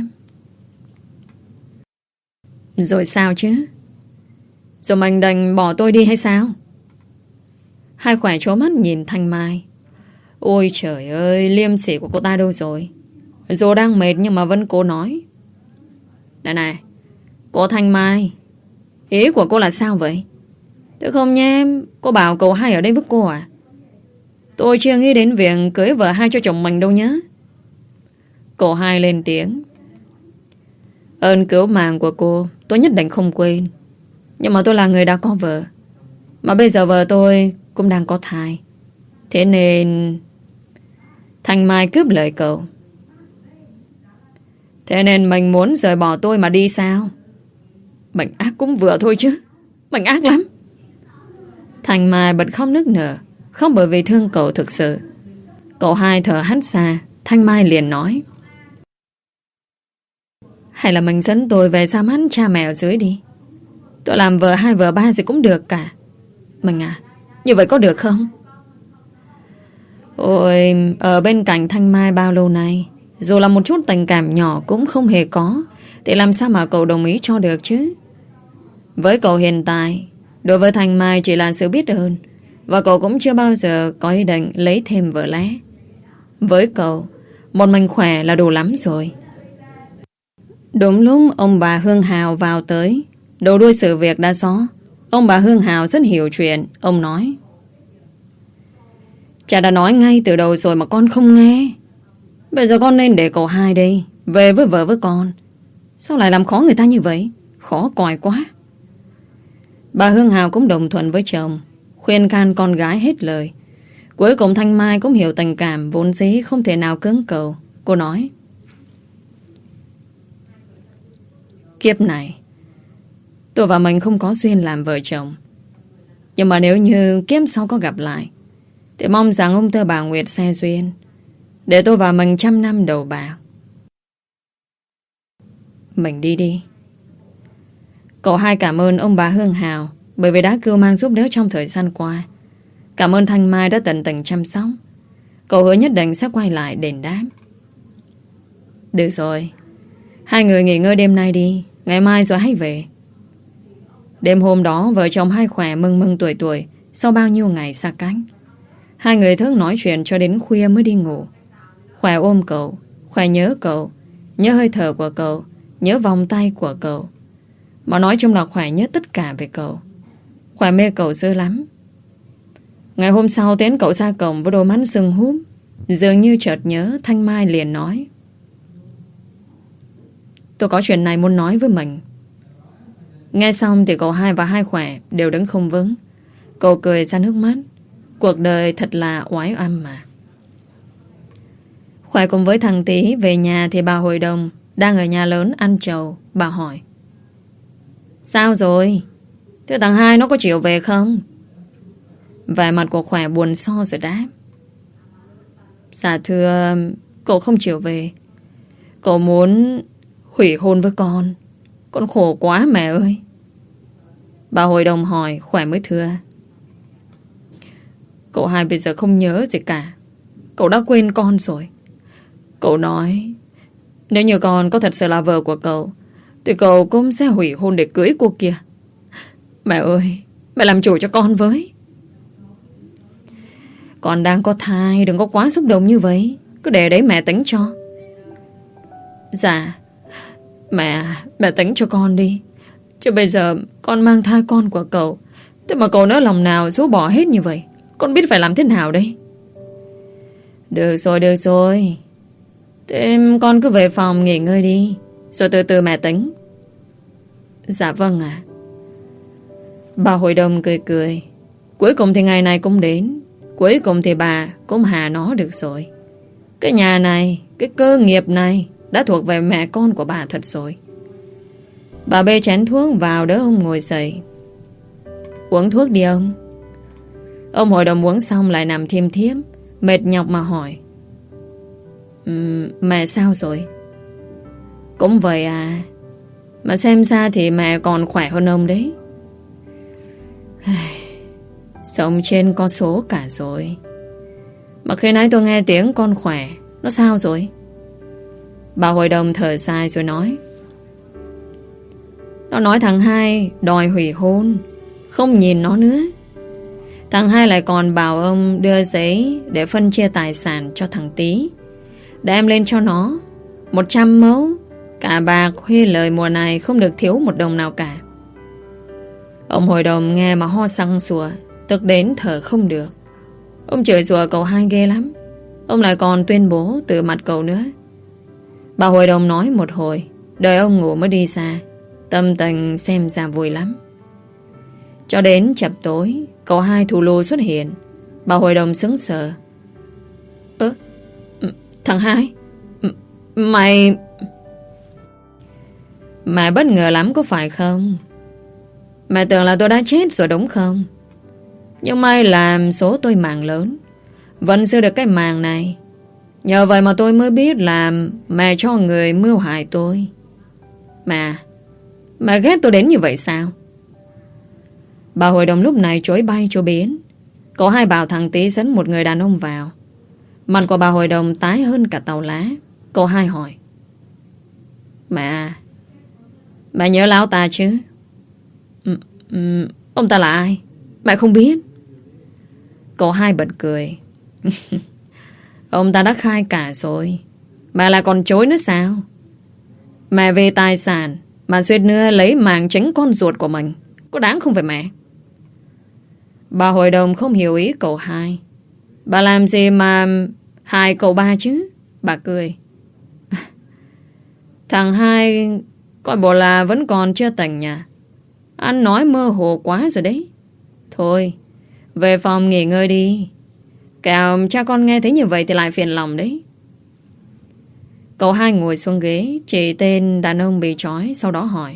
Rồi sao chứ? Rồi mình đành bỏ tôi đi hay sao? Hai Khỏe trố mắt nhìn Thanh Mai. Ôi trời ơi, liêm sỉ của cô ta đâu rồi? Dù đang mệt nhưng mà vẫn cố nói. Này, cô Thanh Mai, ý của cô là sao vậy? Thế không nhé, cô bảo cậu hai ở đây với cô à? Tôi chưa nghĩ đến việc cưới vợ hai cho chồng mình đâu nhé. Cậu hai lên tiếng. Ơn cứu mạng của cô tôi nhất định không quên. Nhưng mà tôi là người đã có vợ. Mà bây giờ vợ tôi cũng đang có thai. Thế nên... Thanh Mai cướp lời cậu. Thế nên mình muốn rời bỏ tôi mà đi sao? Mình ác cũng vừa thôi chứ. Mình ác lắm. Thanh Mai bật khóc nức nở. Không bởi vì thương cậu thực sự. Cậu hai thở hắt xa. Thanh Mai liền nói. Hay là mình dẫn tôi về xa mắt cha mẹ ở dưới đi. Tôi làm vợ hai vợ ba gì cũng được cả. Mình à, như vậy có được không? Ôi, ở bên cạnh Thanh Mai bao lâu nay, dù là một chút tình cảm nhỏ cũng không hề có, thì làm sao mà cậu đồng ý cho được chứ? Với cậu hiện tại, đối với Thanh Mai chỉ là sự biết ơn, và cậu cũng chưa bao giờ có ý định lấy thêm vợ lẽ. Với cậu, một mình khỏe là đủ lắm rồi. Đúng lúc ông bà Hương Hào vào tới, đầu đuôi sự việc đã rõ. Ông bà Hương Hào rất hiểu chuyện. Ông nói. Cha đã nói ngay từ đầu rồi mà con không nghe. Bây giờ con nên để cậu hai đây về với vợ với con. Sao lại làm khó người ta như vậy? Khó còi quá. Bà Hương Hào cũng đồng thuận với chồng, khuyên can con gái hết lời. Cuối cùng Thanh Mai cũng hiểu tình cảm vốn dĩ không thể nào cưỡng cầu. Cô nói. Kiếp này tôi và mình không có duyên làm vợ chồng. Nhưng mà nếu như kiếp sau có gặp lại, thì mong rằng ông Tơ Bà Nguyệt xe duyên, để tôi và mình 100 năm đầu bạc. Mình đi đi. Cậu hai cảm ơn ông bà Hương Hào bởi vì đã cưu mang giúp đỡ trong thời gian qua. Cảm ơn Thanh Mai đã tận tình chăm sóc. Cậu hứa nhất định sẽ quay lại đền đáp. Được rồi, hai người nghỉ ngơi đêm nay đi, ngày mai rồi hãy về. Đêm hôm đó vợ chồng hai khỏe mừng mừng tuổi tuổi sau bao nhiêu ngày xa cách. Hai người thức nói chuyện cho đến khuya mới đi ngủ. Khỏe ôm cậu, Khỏe nhớ cậu, nhớ hơi thở của cậu, nhớ vòng tay của cậu. Mà nói chung là Khỏe nhớ tất cả về cậu. Khỏe mê cậu dữ lắm. Ngày hôm sau tiến cậu ra cổng với đôi mắt sưng húp. Dường như chợt nhớ, Thanh Mai liền nói. Tôi có chuyện này muốn nói với mình. Nghe xong thì cậu hai và hai Khỏe đều đứng không vững. Cậu cười ra nước mắt. Cuộc đời thật là oái oăm mà. Khỏe cùng với thằng Tí về nhà thì bà Hội Đồng đang ở nhà lớn ăn trầu. Bà hỏi. Sao rồi? Thế thằng hai nó có chịu về không? Vẻ mặt của Khỏe buồn so rồi đáp. Dạ thưa, cậu không chịu về. Cậu muốn hủy hôn với con. Con khổ quá mẹ ơi. Bà Hội Đồng hỏi. Khỏe mới thưa. Cậu hai bây giờ không nhớ gì cả. Cậu đã quên con rồi. Cậu nói nếu như con có thật sự là vợ của cậu thì cậu cũng sẽ hủy hôn để cưới cô kia. Mẹ ơi, mẹ làm chủ cho con với. Con đang có thai, đừng có quá xúc động như vậy. Cứ để đấy mẹ tính cho. Dạ, mẹ tính cho con đi. Chứ bây giờ con mang thai con của cậu, thế mà cậu nỡ lòng nào rũ bỏ hết như vậy. Con biết phải làm thế nào đây? Được rồi. Thế con cứ về phòng nghỉ ngơi đi, rồi từ từ mẹ tính. Dạ vâng ạ. Bà Hội Đồng cười. Cuối cùng thì ngày này cũng đến. Cuối cùng thì bà cũng hạ nó được rồi. Cái nhà này, cái cơ nghiệp này đã thuộc về mẹ con của bà thật rồi. Bà bê chén thuốc vào đỡ ông ngồi dậy. Uống thuốc đi ông. Ông Hội Đồng uống xong lại nằm thiêm thiếp, mệt nhọc mà hỏi. Mẹ sao rồi? Cũng vậy à. Mà xem ra thì mẹ còn khỏe hơn ông đấy. Sống trên có số cả rồi. Mà khi nãy tôi nghe tiếng con khỏe, nó sao rồi? Bà Hội Đồng thở dài rồi nói. Nó nói thằng hai đòi hủy hôn, không nhìn nó nữa. Thằng hai lại còn bảo ông đưa giấy để phân chia tài sản cho thằng Tí, đem lên cho nó 100 mẫu. Cả bạc huy lời mùa này không được thiếu một đồng nào cả. Ông hội đồng nghe mà ho săng sủa, tức đến thở không được. Ông chửi rủa cậu hai ghê lắm. Ông lại còn tuyên bố từ mặt cậu nữa. Bà hội đồng nói một hồi, đợi ông ngủ mới đi xa. Tâm tình xem ra vui lắm. Cho đến chập tối, cậu hai thù lù xuất hiện. Bà hội đồng sững sờ. Thằng hai, mày... Mày bất ngờ lắm có phải không? Mày tưởng là tôi đã chết rồi đúng không? Nhưng may là số tôi mạng lớn, vẫn giữ được cái màng này. Nhờ vậy mà tôi mới biết là mẹ cho người mưu hại tôi. Mẹ ghét tôi đến như vậy sao? Bà hội đồng lúc này chối bay chối biến. Cậu hai bảo thằng Tý dẫn một người đàn ông vào. Mặt của bà hội đồng tái hơn cả tàu lá. Cậu hai hỏi: Mẹ nhớ lão ta chứ? Ông ta là ai? Mẹ không biết. Cậu hai bật cười. Ông ta đã khai cả rồi, mẹ lại còn chối nữa sao? Mẹ về tài sản mà suýt nữa lấy mạng chính con ruột của mình, có đáng không phải mẹ? Bà hội đồng không hiểu ý cậu hai. Bà làm gì mà hại cậu ba chứ? Bà cười. Thằng hai coi bộ là vẫn còn chưa tỉnh nha. Anh nói mơ hồ quá rồi đấy. Thôi, về phòng nghỉ ngơi đi. Kẻo cha con nghe thấy như vậy thì lại phiền lòng đấy. Cậu hai ngồi xuống ghế, chỉ tên đàn ông bị trói, sau đó hỏi: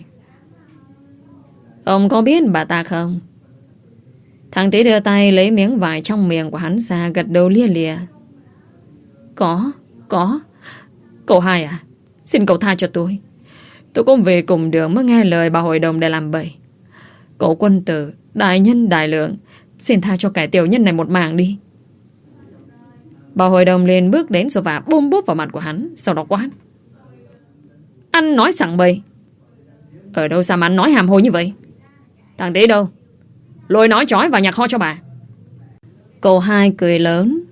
Ông có biết bà ta không? Thằng Tý đưa tay lấy miếng vải trong miệng của hắn ra, gật đầu lia lịa. Có. Cậu hai à, xin cậu tha cho tôi. Tôi cũng về cùng đường mới nghe lời bà hội đồng để làm bậy. Cậu quân tử, đại nhân đại lượng, xin tha cho kẻ tiểu nhân này một mạng đi. Bà hội đồng liền bước đến rồi và bôm bốp vào mặt của hắn, sau đó quát: Anh nói sẵn bậy. Ở đâu sao mà anh nói hàm hồ như vậy? Thằng Tý đâu? Lôi nói trói vào nhà kho cho bà. Cậu hai cười lớn.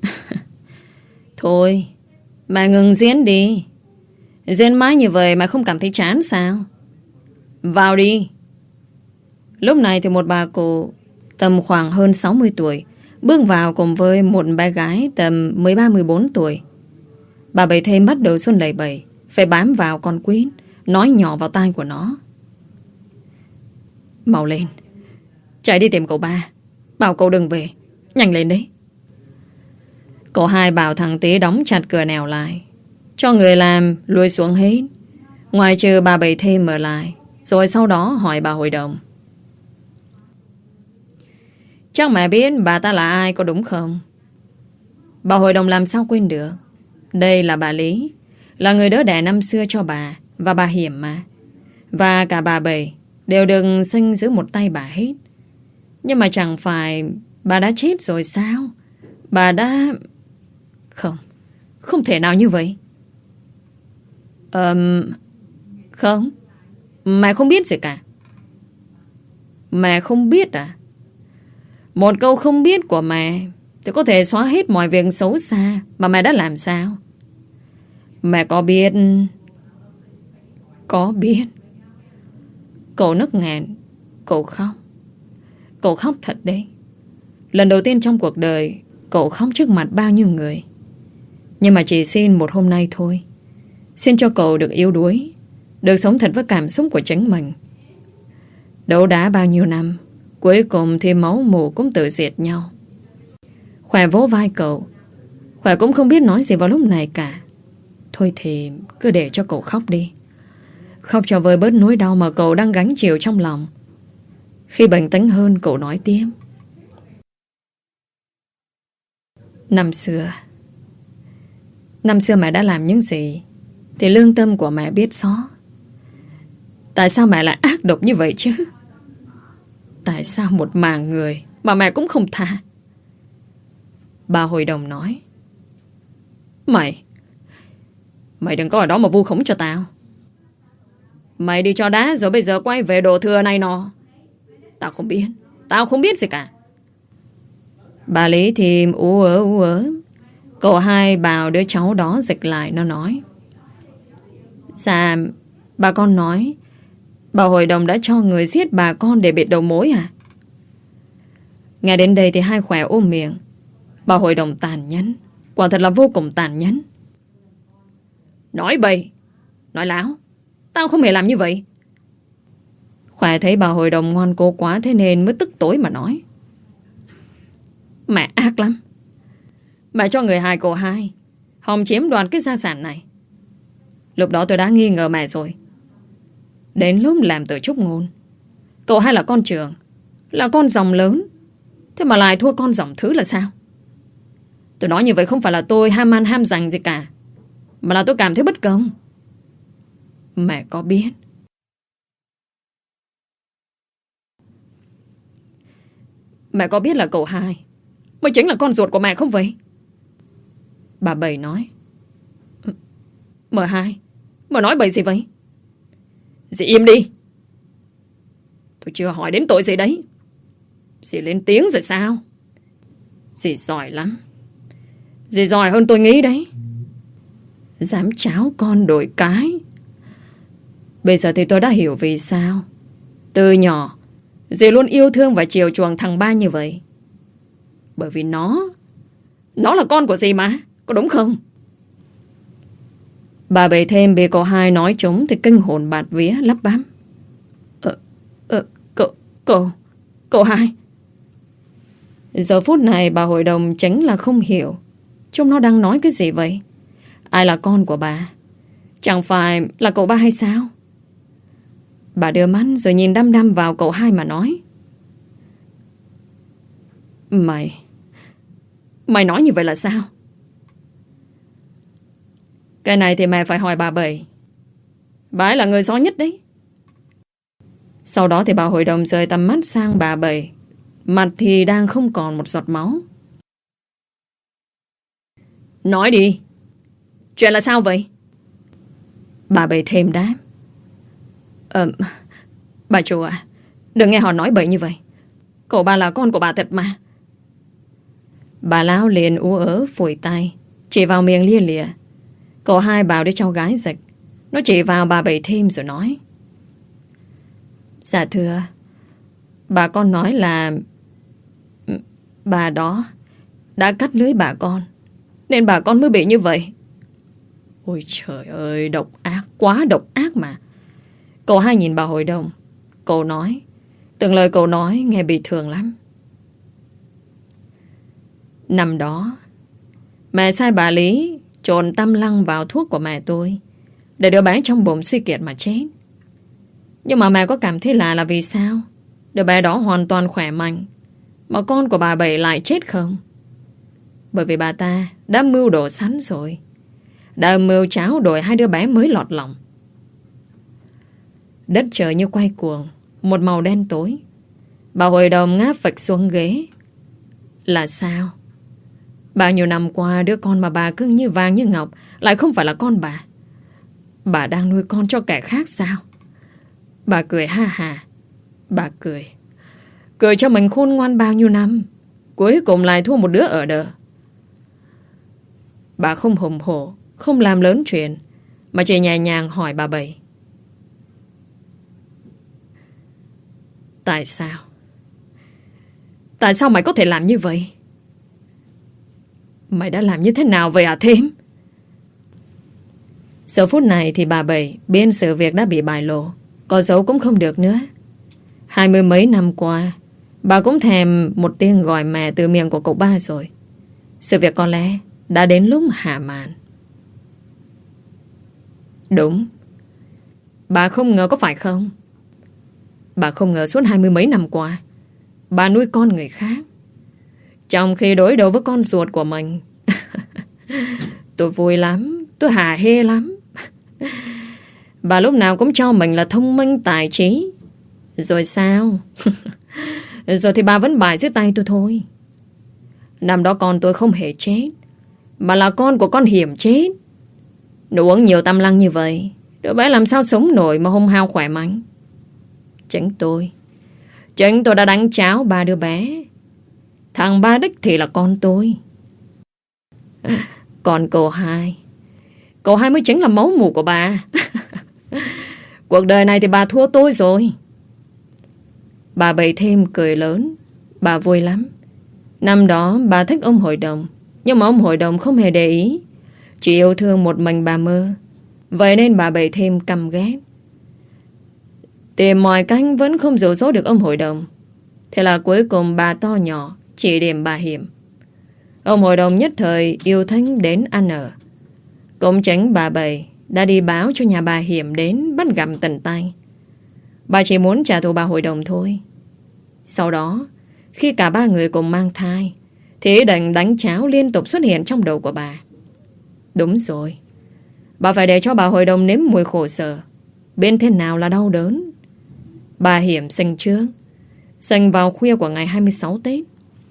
Thôi, bà ngừng diễn đi. Diễn mãi như vậy mà không cảm thấy chán sao? Vào đi. Lúc này thì một bà cụ tầm khoảng hơn 60 tuổi bước vào cùng với một bé gái tầm 13-14 tuổi. Bà Bảy Thêm bắt đầu xuân lầy bầy, phải bám vào con Quýt, nói nhỏ vào tai của nó: Mau lên, chạy đi tìm cậu ba, bảo cậu đừng về, nhanh lên đấy. Cậu hai bảo thằng Tý đóng chặt cửa nẻo lại, cho người làm lùi xuống hết, ngoài trừ bà Bảy Thêm mở lại. Rồi sau đó hỏi bà hội đồng: Chắc mẹ biết bà ta là ai có đúng không? Bà hội đồng làm sao quên được. Đây là bà Lý, là người đỡ đẻ năm xưa cho bà và bà Hiểm mà. Và cả bà Bảy đều được sinh dưới một tay bà hết. Nhưng mà chẳng phải bà đã chết rồi sao? Bà đã... Không thể nào như vậy. Không, mẹ không biết gì cả. Mẹ không biết à? Một câu không biết của mẹ thì có thể xóa hết mọi việc xấu xa mà mẹ đã làm sao? Mẹ có biết? Có biết. Cậu nức nghẹn, cậu khóc. Cậu khóc thật đấy. Lần đầu tiên trong cuộc đời cậu khóc trước mặt bao nhiêu người. Nhưng mà chỉ xin một hôm nay thôi. Xin cho cậu được yếu đuối, được sống thật với cảm xúc của chính mình. Đấu đá bao nhiêu năm, cuối cùng thì máu mù cũng tự diệt nhau. Khỏe vỗ vai cậu. Khỏe cũng không biết nói gì vào lúc này cả. Thôi thì cứ để cho cậu khóc đi. Khóc cho vơi bớt nỗi đau mà cậu đang gánh chịu trong lòng. Khi bình tĩnh hơn, cậu nói tiếp: Năm xưa mẹ đã làm những gì thì lương tâm của mẹ biết rõ. Tại sao mẹ lại ác độc như vậy chứ? Tại sao một mảng người mà mẹ cũng không tha? Bà hội đồng nói: Mày đừng có ở đó mà vu khống cho tao. Mày đi cho đá rồi bây giờ quay về đổ thừa này nọ. Tao không biết gì cả. Bà Lý thì ú ớ. Cậu hai bảo đứa cháu đó dịch lại, nó nói: Dạ, bà con nói Bà hội đồng đã cho người giết bà con để bịt đầu mối à? Nghe đến đây thì hai khỏe ôm miệng. Bà hội đồng tàn nhẫn, quả thật là vô cùng tàn nhẫn. Nói bậy, nói láo, tao không hề làm như vậy. Khỏe thấy bà hội đồng ngoan cố quá, thế nên mới tức tối mà nói. Mẹ ác lắm. Mẹ cho người hại cậu hai hòng chiếm đoạt cái gia sản này. Lúc đó tôi đã nghi ngờ mẹ rồi. Đến lúc làm từ chúc ngôn, cậu hai là con trưởng, là con dòng lớn, thế mà lại thua con dòng thứ là sao? Tôi nói như vậy không phải là tôi ham ăn ham giành gì cả, mà là tôi cảm thấy bất công. Mẹ có biết là cậu hai mới chính là con ruột của mẹ không vậy? Bà Bảy nói. M2, mà nói bậy gì vậy? Dì im đi. Tôi chưa hỏi đến tội gì đấy. Dì lên tiếng rồi sao? Dì giỏi lắm. Dì giỏi hơn tôi nghĩ đấy. Dám cháo con đổi cái. Bây giờ thì tôi đã hiểu vì sao từ nhỏ dì luôn yêu thương và chiều chuộng thằng ba như vậy. Bởi vì nó là con của dì mà, có đúng không? Bà Bảy thêm bị cậu hai nói trúng thì kinh hồn bạt vía, lắp bắp. Cậu hai. Giờ phút này bà hội đồng chính là không hiểu chúng nó đang nói cái gì vậy. Ai là con của bà? Chẳng phải là cậu ba hay sao? Bà đưa mắt rồi nhìn đăm đăm vào cậu hai mà nói. Mày nói như vậy là sao? Cái này thì mẹ phải hỏi bà Bảy. Bà ấy là người rõ nhất đấy. Sau đó thì bà hội đồng rời tầm mắt sang bà Bảy. Mặt thì đang không còn một giọt máu. Nói đi, chuyện là sao vậy? Bà Bảy thêm đáp. Bà chủ ạ, đừng nghe họ nói bậy như vậy. Cậu ba là con của bà thật mà. Bà lão liền ú ớ phủi tay, chỉ vào miệng lia lịa. Cậu hai bảo để cháu gái dịch. Nó chỉ vào bà Bảy thêm rồi nói. Dạ thưa, bà con nói là bà đó đã cắt lưới bà con, nên bà con mới bị như vậy. Ôi trời ơi, độc ác, quá độc ác mà. Cậu hai nhìn bà hội đồng. Cậu nói, từng lời cậu nói nghe bị thương lắm. Năm đó mẹ sai bà Lý trộn tăm lăng vào thuốc của mẹ tôi, để đứa bé trong bụng suy kiệt mà chết. Nhưng mà mẹ có cảm thấy lạ là vì sao đứa bé đó hoàn toàn khỏe mạnh mà con của bà Bảy lại chết không? Bởi vì bà ta đã mưu đồ sẵn rồi, đã mưu cháo đổi hai đứa bé mới lọt lòng. Đất trời như quay cuồng, một màu đen tối. Bà hội đồng ngáp phịch xuống ghế. Là sao? Bao nhiêu năm qua, đứa con mà bà cưng như vàng như ngọc lại không phải là con bà. Bà đang nuôi con cho kẻ khác sao? Bà cười ha hà. Bà cười cho mình khôn ngoan bao nhiêu năm, cuối cùng lại thua một đứa ở đợ. Bà không hùng hổ, không làm lớn chuyện, mà chỉ nhẹ nhàng hỏi bà Bảy. Tại sao? Tại sao mày có thể làm như vậy? Mày đã làm như thế nào vậy à thím? Giờ phút này thì bà Bảy biết sự việc đã bị bại lộ, có giấu cũng không được nữa. 20 mấy năm qua, bà cũng thèm một tiếng gọi mẹ từ miệng của cậu ba rồi. Sự việc có lẽ đã đến lúc hạ màn. Đúng, bà không ngờ, có phải không? Bà không ngờ suốt 20 mấy năm qua bà nuôi con người khác, trong khi đối đầu với con ruột của mình. Tôi vui lắm, tôi hả hê lắm. Bà lúc nào cũng cho mình là thông minh tài trí. Rồi sao? Rồi thì bà vẫn bại dưới tay tôi thôi. Năm đó con tôi không hề chết, mà là con của con Hiểm chết. Nó uống nhiều tăm lăng như vậy, đứa bé làm sao sống nổi mà hông hao khỏe mạnh. Chính tôi đã đánh cháo ba đứa bé. Thằng ba đích thì là con tôi. Còn cậu hai mới chính là máu mủ của bà. Cuộc đời này thì bà thua tôi rồi. Bà Bảy Thêm cười lớn. Bà vui lắm. Năm đó bà thích ông hội đồng, nhưng mà ông hội đồng không hề để ý, chỉ yêu thương một mình bà Mơ. Vậy nên bà Bảy Thêm căm ghét, tìm mọi cách vẫn không dụ dỗ được ông hội đồng. Thế là cuối cùng bà to nhỏ chỉ điểm bà Hiểm. Ông hội đồng nhất thời yêu thích đến ăn ở. Cũng chính bà Bảy đã đi báo cho nhà bà Hiểm đến bắt gặp tận tay. Bà chỉ muốn trả thù bà hội đồng thôi. Sau đó, khi cả ba người cùng mang thai, thì ý định đánh cháo liên tục xuất hiện trong đầu của bà. Đúng rồi, bà phải để cho bà hội đồng nếm mùi khổ sở, biết thế nào là đau đớn. Bà Hiểm sinh trước, sinh vào khuya của ngày 26 Tết.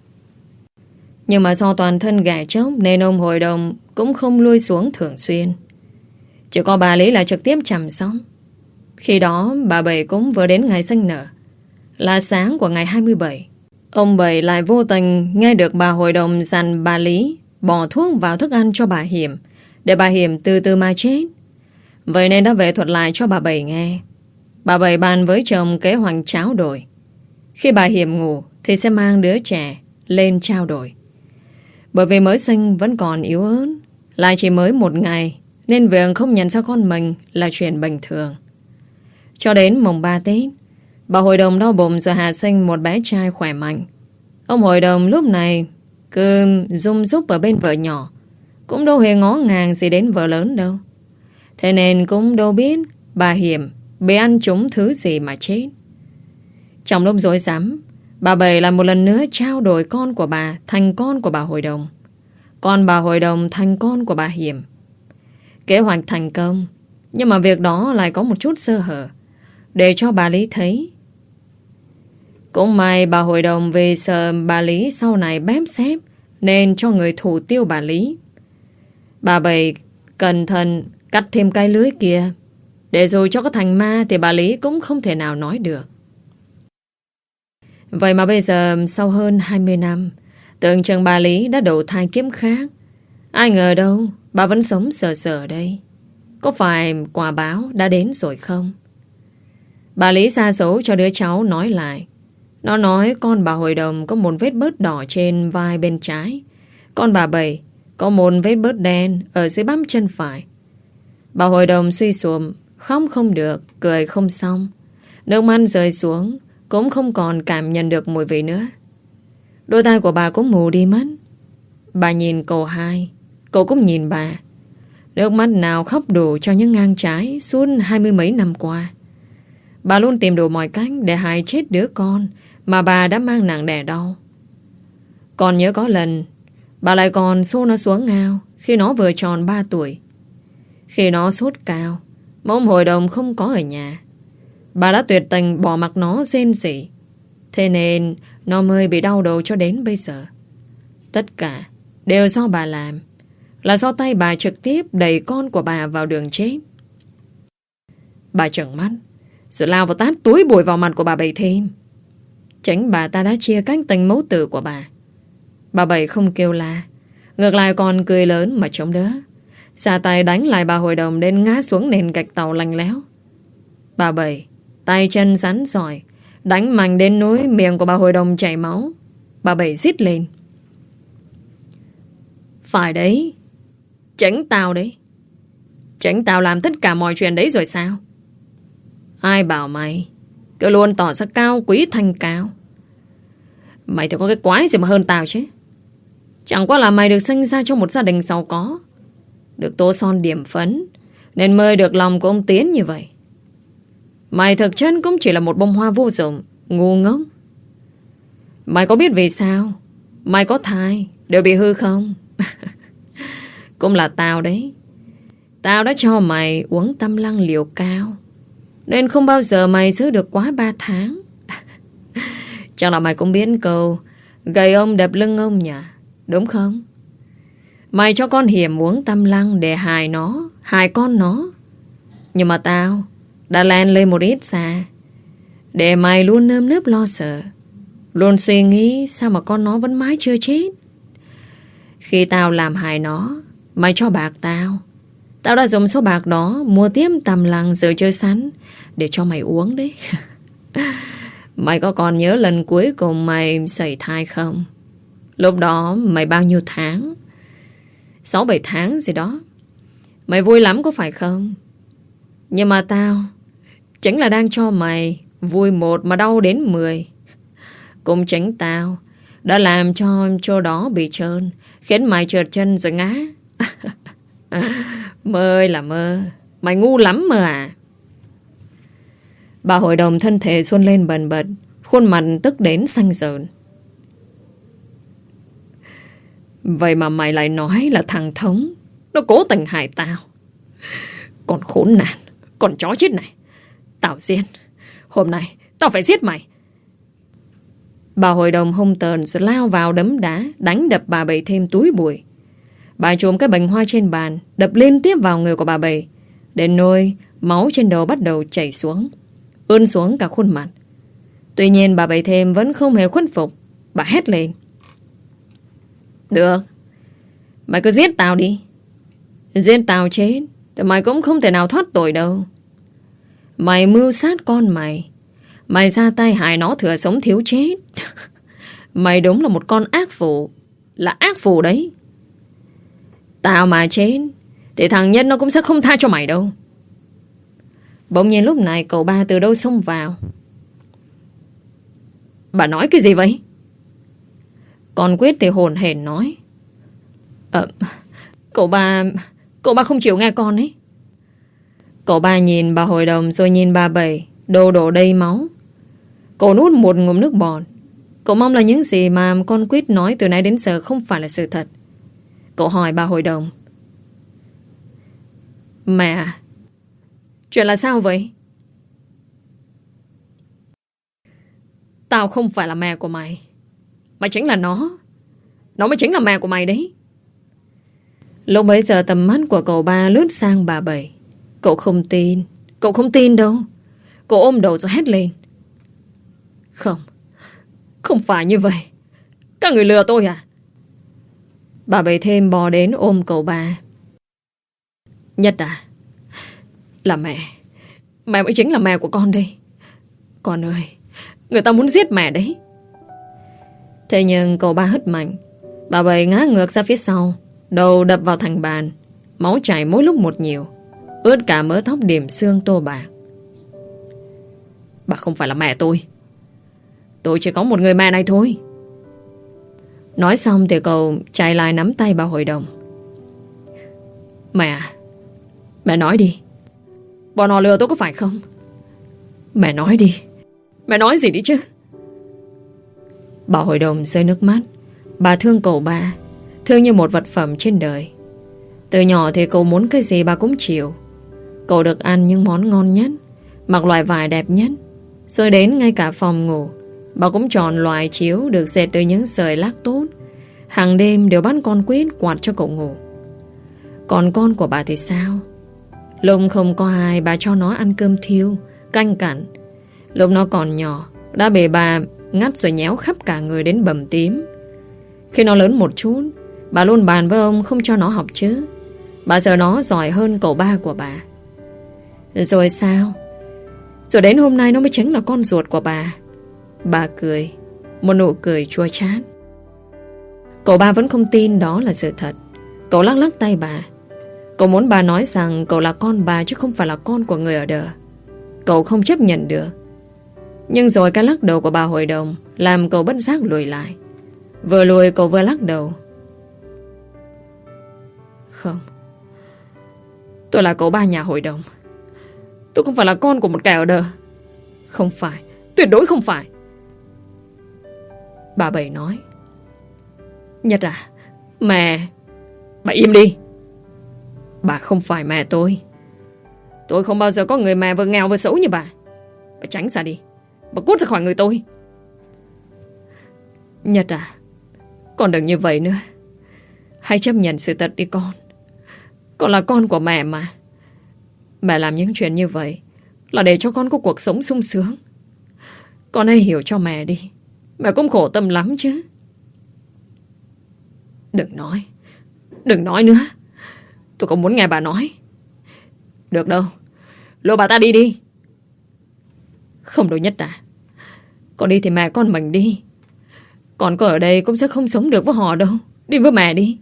Nhưng mà do toàn thân gà chóc nên ông hội đồng cũng không lui xuống thường xuyên. Chỉ có bà Lý là trực tiếp chăm sóc. Khi đó bà Bảy cũng vừa đến ngày sinh nở, là sáng của ngày 27. Ông Bảy lại vô tình nghe được bà hội đồng dặn bà Lý bỏ thuốc vào thức ăn cho bà Hiểm, để bà Hiểm từ từ mà chết. Vậy nên đã về thuật lại cho bà Bảy nghe. Bà Bảy bàn với chồng kế hoạch tráo đổi. Khi bà Hiểm ngủ thì sẽ mang đứa trẻ lên trao đổi. Bởi vì mới sinh vẫn còn yếu ớt, lại chỉ mới 1 ngày, nên việc không nhận ra con mình là chuyện bình thường. Cho đến mùng 3 Tết, bà hội đồng đau bụng rồi hạ sinh một bé trai khỏe mạnh. Ông hội đồng lúc này cứ rung rúc ở bên vợ nhỏ, cũng đâu hề ngó ngàng gì đến vợ lớn đâu. Thế nên cũng đâu biết bà Hiểm bị ăn trúng thứ gì mà chết. Trong lúc rối rắm, bà Bảy lại một lần nữa trao đổi con của bà thành con của bà hội đồng, còn bà hội đồng thành con của bà Hiểm. Kế hoạch thành công, nhưng mà việc đó lại có một chút sơ hở, để cho bà Lý thấy. Cũng may bà hội đồng vì sợ bà Lý sau này bếp xếp, nên cho người thủ tiêu bà Lý. Bà Bảy cẩn thận cắt thêm cái lưới kia, để dù cho có thành ma thì bà Lý cũng không thể nào nói được. Vậy mà bây giờ sau hơn 20 năm, tưởng chừng bà Lý đã đổ thai kiếp khác. Ai ngờ đâu bà vẫn sống sờ sờ ở đây. Có phải quả báo đã đến rồi không? Bà Lý xa xấu cho đứa cháu nói lại. Nó nói con bà hội đồng có một vết bớt đỏ trên vai bên trái, con bà Bảy có một vết bớt đen ở dưới bắp chân phải. Bà hội đồng suy sụp, khóc không được, cười không xong. Nước mắt rơi xuống, cũng không còn cảm nhận được mùi vị nữa. Đôi tai của bà cũng mù đi mất. Bà nhìn cậu hai, cậu cũng nhìn bà. Nước mắt nào khóc đủ cho những ngang trái suốt 20 mấy năm qua. Bà luôn tìm đủ mọi cách để hại chết đứa con mà bà đã mang nặng đẻ đau. Còn nhớ có lần bà lại còn xô nó xuống ngao khi nó vừa tròn 3 tuổi. Khi nó sốt cao mà ông hội đồng không có ở nhà, bà đã tuyệt tình bỏ mặc nó rên rỉ. Thế nên nó mới bị đau đầu cho đến bây giờ. Tất cả đều do bà làm, là do tay bà trực tiếp đẩy con của bà vào đường chết. Bà trợn mắt rồi lao vào tát túi bụi vào mặt của bà Bảy Thêm. Chính bà ta đã chia cách tình mẫu tử của bà. Bà Bảy không kêu la, ngược lại còn cười lớn mà chống đỡ, xà tay đánh lại bà hội đồng đến ngã xuống nền gạch tàu lạnh lẽo. Bà Bảy tay chân rắn giỏi, đánh mạnh đến nỗi miệng của bà hội đồng chảy máu. Bà Bảy rít lên. Phải đấy, chính tao đấy. Chính tao làm tất cả mọi chuyện đấy rồi sao? Ai bảo mày cứ luôn tỏ ra cao quý thanh cao? Mày thì có cái quái gì mà hơn tao chứ. Chẳng qua là mày được sinh ra trong một gia đình giàu có, được tô son điểm phấn, nên mới được lòng của ông Tiến như vậy. Mày thực chất cũng chỉ là một bông hoa vô dụng, ngu ngốc. Mày có biết vì sao mày có thai đều bị hư không? Cũng là tao đấy. Tao đã cho mày uống tâm lăng liều cao, nên không bao giờ mày giữ được quá 3 tháng. Chắc là mày cũng biết câu gầy ông đập lưng ông nhỉ, đúng không? Mày cho con Hiểm uống tâm lăng để hại nó, hại con nó. Nhưng mà tao đã len lên một ít xa, để mày luôn nơm nớp lo sợ, luôn suy nghĩ sao mà con nó vẫn mãi chưa chết. Khi tao làm hại nó, mày cho bạc tao, Tao đã dùng số bạc đó mua tiếp tầm lằng giờ chơi sắn để cho mày uống đấy. Mày có còn nhớ lần cuối cùng mày sẩy thai không? Lúc đó mày bao nhiêu tháng? 6-7 tháng gì đó. Mày vui lắm có phải không? Nhưng mà tao chính là đang cho mày vui 1 mà đau đến 10. Cũng chính tao đã làm cho chỗ đó bị trơn, khiến mày trượt chân rồi ngã. Mơ ơi là mơ. Mày ngu lắm mơ à. Bà hội đồng thân thể xuân lên bần bật, khuôn mặt tức đến xanh dờn. Vậy mà mày lại nói là thằng Thống nó cố tình hại tao. Còn khốn nạn, còn chó chết này. Tao giết. Hôm nay tao phải giết mày. Bà hội đồng hung tợn rồi lao vào đấm đá, đánh đập bà Bảy thêm túi bụi. Bà trộm cái bình hoa trên bàn, đập liên tiếp vào người của bà Bảy, đến nỗi máu trên đầu bắt đầu chảy xuống, ươn xuống cả khuôn mặt. Tuy nhiên bà Bảy thêm vẫn không hề khuất phục. Bà hét lên. Được, mày cứ giết tao đi. Giết tao chết thì mày cũng không thể nào thoát tội đâu. Mày mưu sát con mày, mày ra tay hại nó thừa sống thiếu chết. Mày đúng là một con ác phụ. Là ác phụ đấy. Tao mà chết thì thằng Nhân nó cũng sẽ không tha cho mày đâu. Bỗng nhiên lúc này cậu ba từ đâu xông vào. Bà nói cái gì vậy? Con Quyết thì hồn hển nói. Cậu ba không chịu nghe con ấy. Cậu ba nhìn bà hội đồng rồi nhìn bà Bảy, đồ đổ đầy máu. Cậu nuốt một ngụm nước bọt. Cậu mong là những gì mà con Quyết nói từ nãy đến giờ không phải là sự thật. Cậu hỏi bà hội đồng. Mẹ, chuyện là sao vậy? Tao không phải là mẹ của mày. Mày chính là nó. Nó mới chính là mẹ của mày đấy. Lúc bấy giờ tầm mắt của cậu ba lướt sang bà Bảy. Cậu không tin. Cậu không tin đâu. Cậu ôm đầu rồi hét lên. Không phải như vậy. Các người lừa tôi à? Bà Bảy thêm bò đến ôm cậu ba. Nhất à? Là mẹ. Mẹ mới chính là mẹ của con đây. Con ơi, người ta muốn giết mẹ đấy. Thế nhưng cậu ba hất mạnh. Bà Bảy ngã ngược ra phía sau, đầu đập vào thành bàn. Máu chảy mỗi lúc một nhiều, ướt cả mớ tóc điểm xương tô bạc. Bà không phải là mẹ tôi. Tôi chỉ có một người mẹ này thôi. Nói xong thì cậu chạy lại nắm tay bà hội đồng. Mẹ nói đi. Bọn họ lừa tôi có phải không? Mẹ nói đi. Mẹ nói gì đi chứ? Bà hội đồng rơi nước mắt. Bà thương cậu ba, thương như một vật phẩm trên đời. Từ nhỏ thì cậu muốn cái gì bà cũng chịu. Cậu được ăn những món ngon nhất, mặc loại vải đẹp nhất. Rồi đến ngay cả phòng ngủ, bà cũng chọn loại chiếu được dệt từ những sợi lác tốt. Hàng đêm đều bắt con Quyết quạt cho cậu ngủ. Còn con của bà thì sao? Lúc không có ai, bà cho nó ăn cơm thiêu, canh cặn. Lúc nó còn nhỏ, đã bị bà ngắt rồi nhéo khắp cả người đến bầm tím. Khi nó lớn một chút, bà luôn bàn với ông không cho nó học chứ. Bà sợ nó giỏi hơn cậu ba của bà. Rồi sao? Rồi đến hôm nay nó mới chính là con ruột của bà. Bà cười, một nụ cười chua chát. Cậu ba vẫn không tin đó là sự thật. Cậu lắc lắc tay bà. Cậu muốn bà nói rằng cậu là con bà chứ không phải là con của người ở đời. Cậu không chấp nhận được. Nhưng rồi cái lắc đầu của bà hội đồng làm cậu bất giác lùi lại. Vừa lùi cậu vừa lắc đầu. Không, tôi là cậu ba nhà hội đồng. Tôi không phải là con của một kẻ ở đời. Không phải, tuyệt đối không phải. Bà Bảy nói. Nhật à, mẹ. Bà im đi. Bà không phải mẹ tôi. Tôi không bao giờ có người mẹ vừa nghèo vừa xấu như bà. Bà tránh ra đi. Bà cút ra khỏi người tôi. Nhật à, con đừng như vậy nữa. Hãy chấp nhận sự thật đi con. Con là con của mẹ mà. Mẹ làm những chuyện như vậy là để cho con có cuộc sống sung sướng. Con hãy hiểu cho mẹ đi. Mẹ cũng khổ tâm lắm chứ. Đừng nói nữa. Tôi không muốn nghe bà nói. Được đâu. Lôi bà ta đi đi. Không đâu Nhất à. Con đi thì mẹ con mình đi. Con có ở đây cũng sẽ không sống được với họ đâu. Đi với mẹ đi.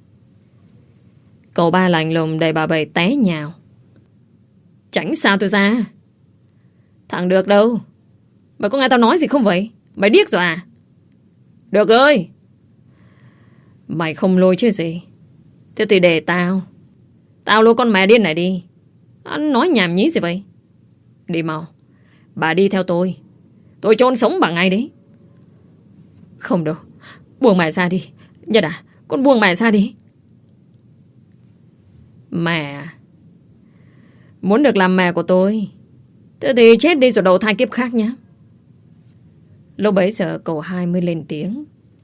Cậu ba lạnh lùng đẩy bà Bảy té nhào. Tránh sao tôi ra. Thằng được đâu. Mày có nghe tao nói gì không vậy? Mày điếc rồi à? Được ơi. Mày không lôi chứ gì. Thế thì để tao. Tao lôi con mẹ điên này đi. Anh nói nhảm nhí gì vậy? Đi mau. Bà đi theo tôi. Tôi chôn sống bà ngay đấy. Không đâu. Buông mẹ ra đi. Nhật à, con buông mẹ ra đi. Mẹ muốn được làm mẹ của tôi, thế thì chết đi rồi đầu thai kiếp khác nhé. Lúc bấy giờ cậu hai mới lên tiếng.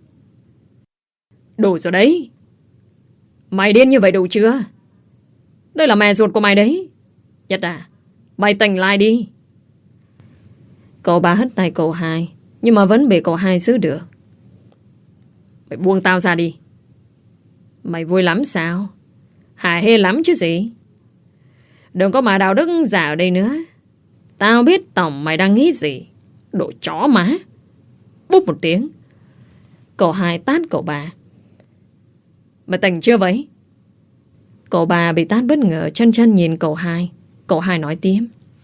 Đủ rồi đấy. Mày điên như vậy đủ chưa? Đây là mẹ ruột của mày đấy. Nhật à, mày tỉnh lại đi. Cậu ba hất tay cậu hai, nhưng mà vẫn bị cậu hai giữ được. Mày buông tao ra đi. Mày vui lắm sao? Hài hê lắm chứ gì. Đừng có mà đạo đức giả ở đây nữa. Tao biết tổng mày đang nghĩ gì. Đồ chó má. Búp một tiếng. Cậu hai tát cậu ba. Mày tỉnh chưa vậy? Cậu ba bị tát bất ngờ, chân chân nhìn cậu hai. Cậu hai nói tiếp.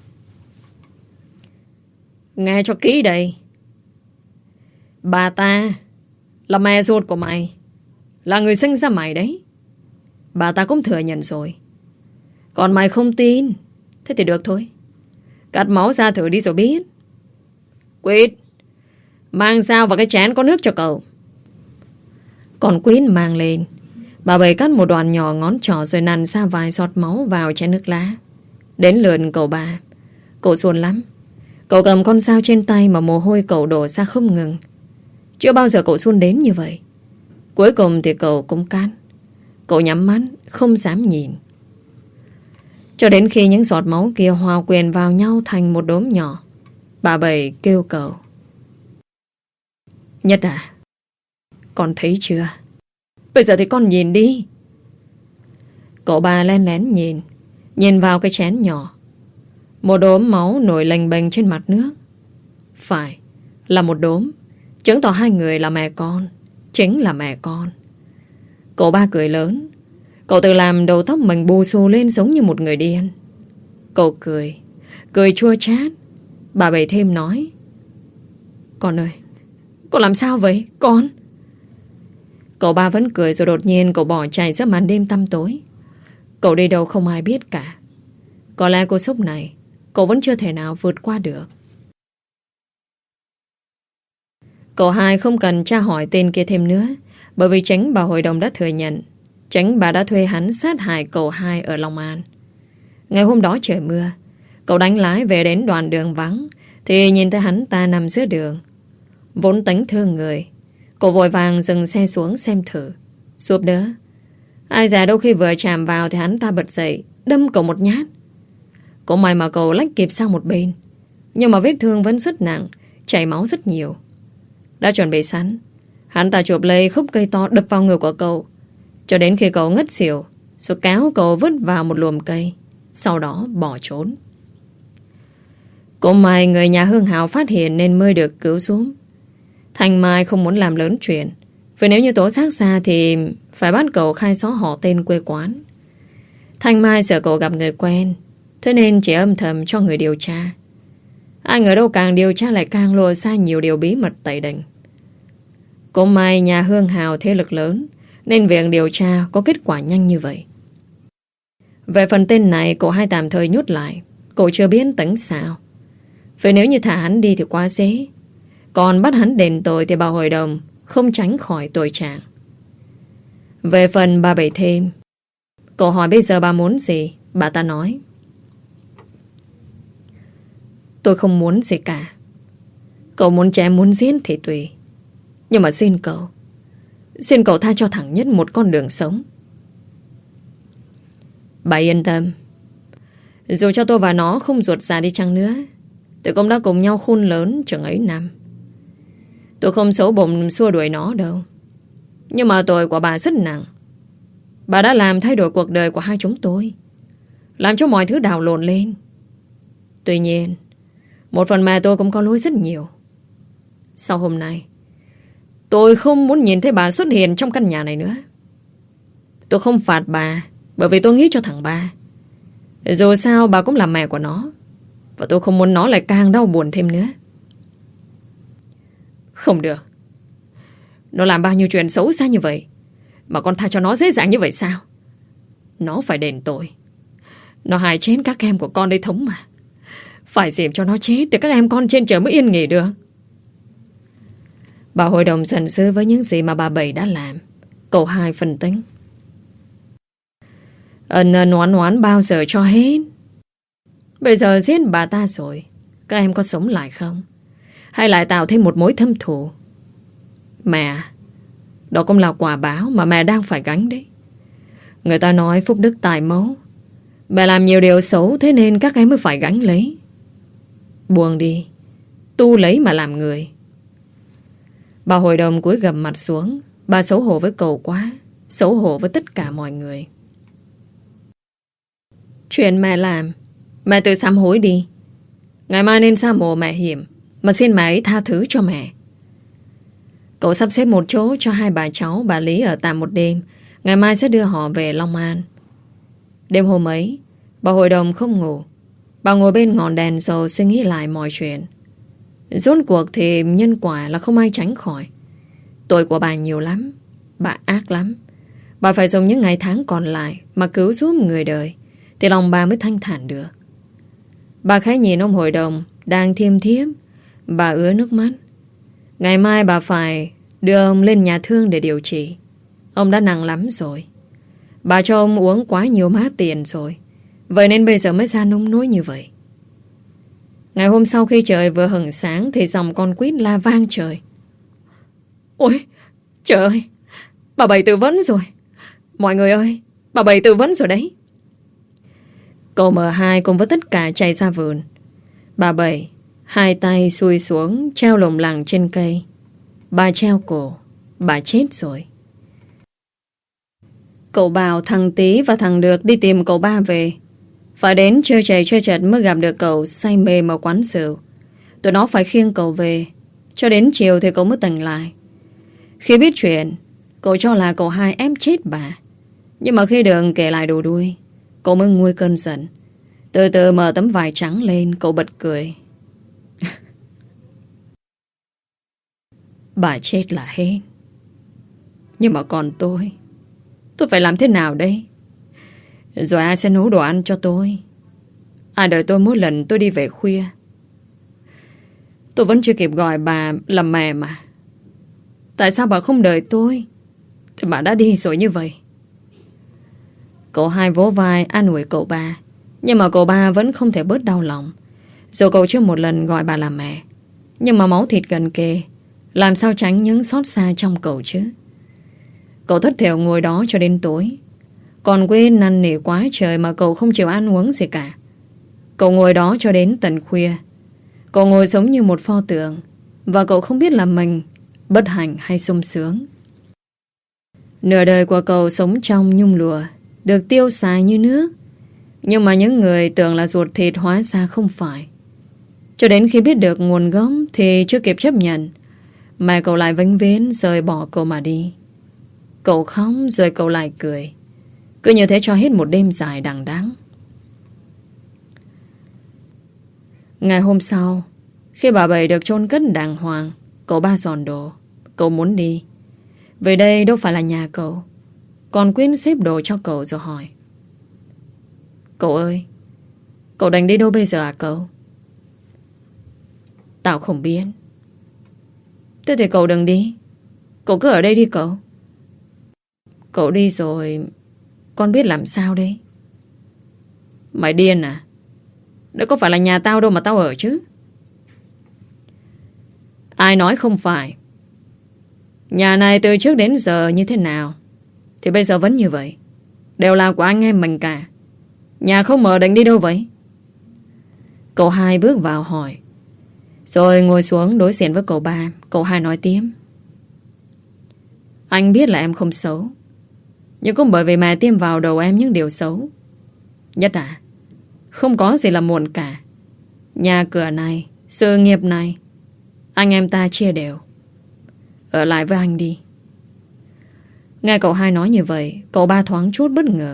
Nghe cho kỹ đây. Bà ta là mẹ ruột của mày, là người sinh ra mày đấy. Bà ta cũng thừa nhận rồi. Còn mày không tin, thế thì được thôi. Cắt máu ra thử đi rồi biết. Quýt, mang dao và cái chén có nước cho cậu. Còn Quýt mang lên. Bà Bảy cắt một đoạn nhỏ ngón trỏ rồi nặn ra vài giọt máu vào chén nước lá. Đến lượt cậu ba. Cậu xuân lắm. Cậu cầm con dao trên tay mà mồ hôi cậu đổ ra không ngừng. Chưa bao giờ cậu xuân đến như vậy. Cuối cùng thì cậu cũng cắt. Cậu nhắm mắt, không dám nhìn. Cho đến khi những giọt máu kia hòa quyện vào nhau thành một đốm nhỏ, bà Bảy kêu cậu. Nhất à, con thấy chưa? Bây giờ thì con nhìn đi. Cậu ba len lén nhìn. Nhìn vào cái chén nhỏ. Một đốm máu nổi lềnh bềnh trên mặt nước. Phải, là một đốm. Chứng tỏ hai người là mẹ con. Chính là mẹ con. Cậu ba cười lớn. Cậu tự làm đầu tóc mình bù xù lên giống như một người điên. Cậu cười. Cười chua chát. Bà Bảy thêm nói. Con ơi, con làm sao vậy con? Cậu ba vẫn cười rồi đột nhiên cậu bỏ chạy giữa màn đêm tăm tối. Cậu đi đâu không ai biết cả. Có lẽ cú sốc này cậu vẫn chưa thể nào vượt qua được. Cậu hai không cần tra hỏi tên kia thêm nữa, bởi vì chính bà hội đồng đã thừa nhận. Chính bà đã thuê hắn sát hại cậu hai ở Long An. Ngày hôm đó trời mưa. Cậu đánh lái về đến đoạn đường vắng thì nhìn thấy hắn ta nằm giữa đường. Vốn tính thương người, cậu vội vàng dừng xe xuống xem thử, giúp đỡ. Ai dè đâu khi vừa chạm vào thì hắn ta bật dậy, đâm cậu một nhát. Cũng may mà cậu lách kịp sang một bên, nhưng mà vết thương vẫn rất nặng, chảy máu rất nhiều. Đã chuẩn bị sẵn, hắn ta chụp lấy khúc cây to đập vào người của cậu, cho đến khi cậu ngất xỉu, rồi kéo cậu vứt vào một luồng cây, sau đó bỏ trốn. Cũng may người nhà Hương Hào phát hiện nên mới được cứu giúp. Thanh Mai không muốn làm lớn chuyện, vì nếu như tố xác ra thì phải bắt cậu khai xó họ tên quê quán. Thanh Mai sợ cậu gặp người quen, thế nên chỉ âm thầm cho người điều tra. Ai ngờ đâu càng điều tra lại càng lộ ra nhiều điều bí mật tẩy đình. Cũng may nhà Hương Hào thế lực lớn, nên việc điều tra có kết quả nhanh như vậy. Về phần tên này cậu hai tạm thời nhốt lại. Cậu chưa biết tính sao. Vì nếu như thả hắn đi thì quá dễ, còn bắt hắn đền tội thì bà hội đồng không tránh khỏi tội trạng. Về phần bà Bảy thêm, cậu hỏi bây giờ bà muốn gì. Bà ta nói: tôi không muốn gì cả. Cậu muốn chém muốn giết thì tùy, nhưng mà xin cậu tha cho thằng Nhất một con đường sống. Bà yên tâm. Dù cho tôi và nó không ruột già đi chăng nữa, tôi cũng đã cùng nhau khôn lớn chừng ấy năm. Tôi không xấu bụng xua đuổi nó đâu, nhưng mà tội của bà rất nặng. Bà đã làm thay đổi cuộc đời của hai chúng tôi. làm cho mọi thứ đảo lộn lên. Tuy nhiên, một phần mẹ tôi cũng có lỗi rất nhiều. Sau hôm nay, tôi không muốn nhìn thấy bà xuất hiện trong căn nhà này nữa. Tôi không phạt bà bởi vì tôi nghĩ cho thằng ba. Dù sao bà cũng là mẹ của nó, và tôi không muốn nó lại càng đau buồn thêm nữa. Không được. Nó làm bao nhiêu chuyện xấu xa như vậy mà con tha cho nó dễ dàng như vậy sao? Nó phải đền tội. Nó hại chết các em của con đây Thống mà. Phải dìm cho nó chết để các em con trên trời mới yên nghỉ được. Bà hội đồng giận dữ với những gì mà bà Bảy đã làm. Cậu Hai phân tích. Ân oán oán bao giờ cho hết. Bây giờ giết bà ta rồi, các em có sống lại không? Hay lại tạo thêm một mối thâm thù? Mẹ, đó cũng là quả báo mà mẹ đang phải gánh đấy. Người ta nói phúc đức tài mẫu. Mẹ làm nhiều điều xấu, thế nên các em mới phải gánh lấy. Buông đi, tu lấy mà làm người. Bà hội đồng cúi gằm mặt xuống. Bà xấu hổ với cậu quá, xấu hổ với tất cả mọi người. Chuyện mẹ làm, mẹ tự sám hối đi. Ngày mai nên sa mộ mẹ Hiểm, mà xin mẹ ấy tha thứ cho mẹ. Cậu sắp xếp một chỗ cho hai bà cháu bà Lý ở tạm một đêm. Ngày mai sẽ đưa họ về Long An. Đêm hôm ấy, bà hội đồng không ngủ. Bà ngồi bên ngọn đèn dầu suy nghĩ lại mọi chuyện. Rốt cuộc thì nhân quả là không ai tránh khỏi. Tội của bà nhiều lắm. Bà ác lắm. Bà phải dùng những ngày tháng còn lại mà cứu giúp người đời, thì lòng bà mới thanh thản được. Bà khẽ nhìn ông hội đồng đang thiêm thiếp. Bà ứa nước mắt. Ngày mai bà phải đưa ông lên nhà thương để điều trị. Ông đã nặng lắm rồi. Bà cho ông uống quá nhiều má tiền rồi, vậy nên bây giờ mới ra nông nỗi như vậy. Ngày hôm sau khi trời vừa hửng sáng thì dòng con quýt la vang trời. Ôi trời ơi, bà Bảy tự vấn rồi. Mọi người ơi, bà Bảy tự vấn rồi đấy. Cậu M2 cùng với tất cả chạy ra vườn. Bà Bảy hai tay xuôi xuống treo lủng lẳng trên cây. Bà treo cổ. Bà chết rồi. Cậu bảo thằng Tý và thằng Được đi tìm cậu ba về. Phải đến chơi chày chơi chật mới gặp được cậu say mê ở quán rượu. Tụi nó phải khiêng cậu về. Cho đến chiều thì cậu mới tỉnh lại. Khi biết chuyện, cậu cho là cậu Hai ép chết bà. Nhưng mà khi Đường kể lại đầu đuôi, cậu mới nguôi cơn giận. Từ từ mở tấm vải trắng lên, cậu bật cười. Bà chết là hết. Nhưng mà còn tôi phải làm thế nào đây? Rồi ai sẽ nấu đồ ăn cho tôi? Ai đợi tôi mỗi lần tôi đi về khuya? Tôi vẫn chưa kịp gọi bà là mẹ mà. Tại sao bà không đợi tôi? Thì bà đã đi rồi như vậy. Cậu Hai vỗ vai an ủi cậu ba. Nhưng mà cậu ba vẫn không thể bớt đau lòng. Dù cậu chưa một lần gọi bà là mẹ, nhưng mà máu thịt gần kề, làm sao tránh những xót xa trong cậu chứ. Cậu thất thểu ngồi đó cho đến tối. Còn quên năn nỉ quá trời mà cậu không chịu ăn uống gì cả. Cậu ngồi đó cho đến tận khuya. Cậu ngồi giống như một pho tượng. Và cậu không biết là mình bất hạnh hay sung sướng. Nửa đời của cậu sống trong nhung lụa, được tiêu xài như nước. Nhưng mà những người tưởng là ruột thịt hóa ra không phải. Cho đến khi biết được nguồn gốc thì chưa kịp chấp nhận, mẹ cậu lại vĩnh viễn rời bỏ cậu mà đi. Cậu khóc rồi cậu lại cười. Cứ như thế cho hết một đêm dài đằng đẵng. Ngày hôm sau, khi bà Bảy được chôn cất đàng hoàng, cậu ba dọn đồ. Cậu muốn đi. Về đây đâu phải là nhà cậu. Còn Quyên xếp đồ cho cậu rồi hỏi. Cậu ơi, cậu định đi đâu bây giờ à cậu? Tao không biết. Thế thì cậu đừng đi. Cậu cứ ở đây đi cậu. Cậu đi rồi con biết làm sao đây? Mày điên à? Đây có phải là nhà tao đâu mà tao ở chứ. Ai nói không phải. Nhà này từ trước đến giờ như thế nào thì bây giờ vẫn như vậy. Đều là của anh em mình cả. Nhà không mở định đi đâu vậy? Cậu Hai bước vào hỏi. Rồi ngồi xuống đối diện với cậu ba. Cậu Hai nói tiếp. Anh biết là em không xấu, nhưng cũng bởi vì mẹ tiêm vào đầu em những điều xấu. Nhất là Không có gì là muộn cả. Nhà cửa này, sự nghiệp này, anh em ta chia đều. Ở lại với anh đi. Nghe cậu hai nói như vậy, cậu ba thoáng chút bất ngờ.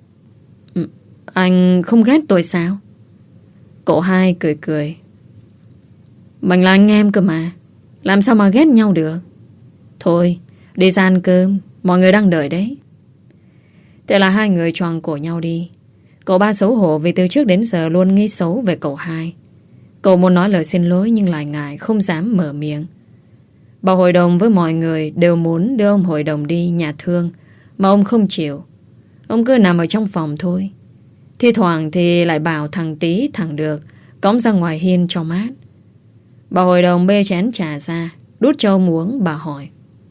Anh không ghét tôi sao? Cậu hai cười cười. Mình là anh em cơ mà, làm sao mà ghét nhau được. Thôi, đi ra ăn cơm, mọi người đang đợi đấy. Thế là hai người choàng cổ nhau đi. Cậu ba xấu hổ vì từ trước đến giờ luôn nghĩ xấu về cậu hai. Cậu muốn nói lời xin lỗi nhưng lại ngại, không dám mở miệng. Bà hội đồng với mọi người đều muốn đưa ông hội đồng đi nhà thương, mà ông không chịu. Ông cứ nằm ở trong phòng thôi. Thi thoảng thì lại bảo thằng Tí thằng Được cõng ra ngoài hiên cho mát. Bà hội đồng bê chén trà ra, đút cho ông uống. Bà hỏi: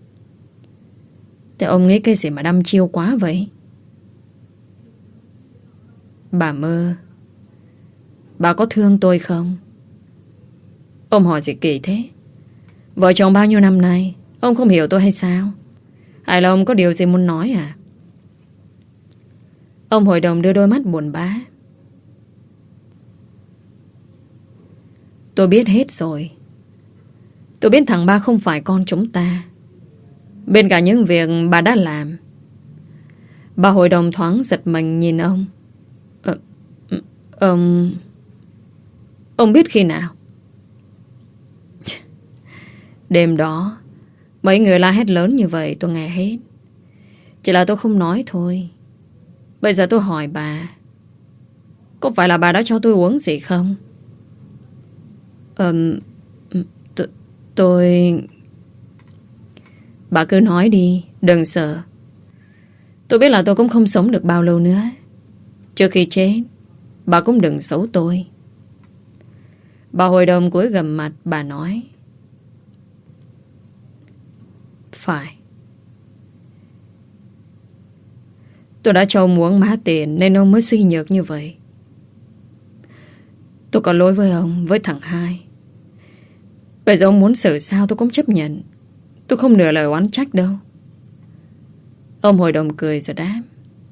thế ông nghĩ cái gì mà đăm chiêu quá vậy? Bà Mơ, bà có thương tôi không? Ông hỏi gì kỳ thế? Vợ chồng bao nhiêu năm nay, ông không hiểu tôi hay sao? Hay là ông có điều gì muốn nói à? Ông hội đồng đưa đôi mắt buồn bã. Tôi biết hết rồi. Tôi biết thằng Ba không phải con chúng ta. Bên cả những việc bà đã làm. Bà hội đồng thoáng giật mình nhìn ông. Ông biết khi nào? Đêm đó mấy người la hét lớn như vậy tôi nghe hết. Chỉ là tôi không nói thôi. Bây giờ tôi hỏi bà, có phải là bà đã cho tôi uống gì không? Tôi... Bà cứ nói đi, đừng sợ. Tôi biết là tôi cũng không sống được bao lâu nữa. Trước khi chết, bà cũng đừng xấu tôi. Bà hội đồng cúi gằm mặt, bà nói: phải. Tôi đã cho ông uống má tiền nên ông mới suy nhược như vậy. Tôi có lỗi với ông, với thằng hai. Bây giờ ông muốn xử sao tôi cũng chấp nhận. Tôi không nửa lời oán trách đâu. Ông hội đồng cười rồi đáp: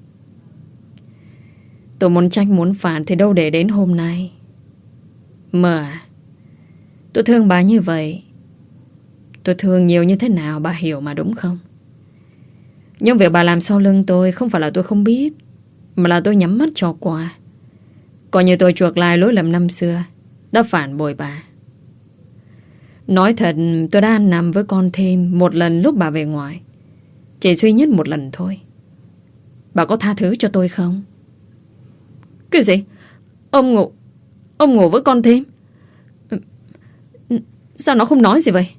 tôi muốn trách muốn phạt thì đâu để đến hôm nay. Mơ à, tôi thương bà như vậy. Tôi thương nhiều như thế nào bà hiểu mà, đúng không? Nhưng việc bà làm sau lưng tôi không phải là tôi không biết, mà là tôi nhắm mắt cho qua. Coi như tôi chuộc lại lỗi lầm năm xưa đã phản bội bà. Nói thật, tôi đã ăn nằm với con thêm một lần lúc bà về ngoài. Chỉ duy nhất một lần thôi. Bà có tha thứ cho tôi không? Cái gì? Ông ngủ với con thêm? Sao nó không nói gì vậy?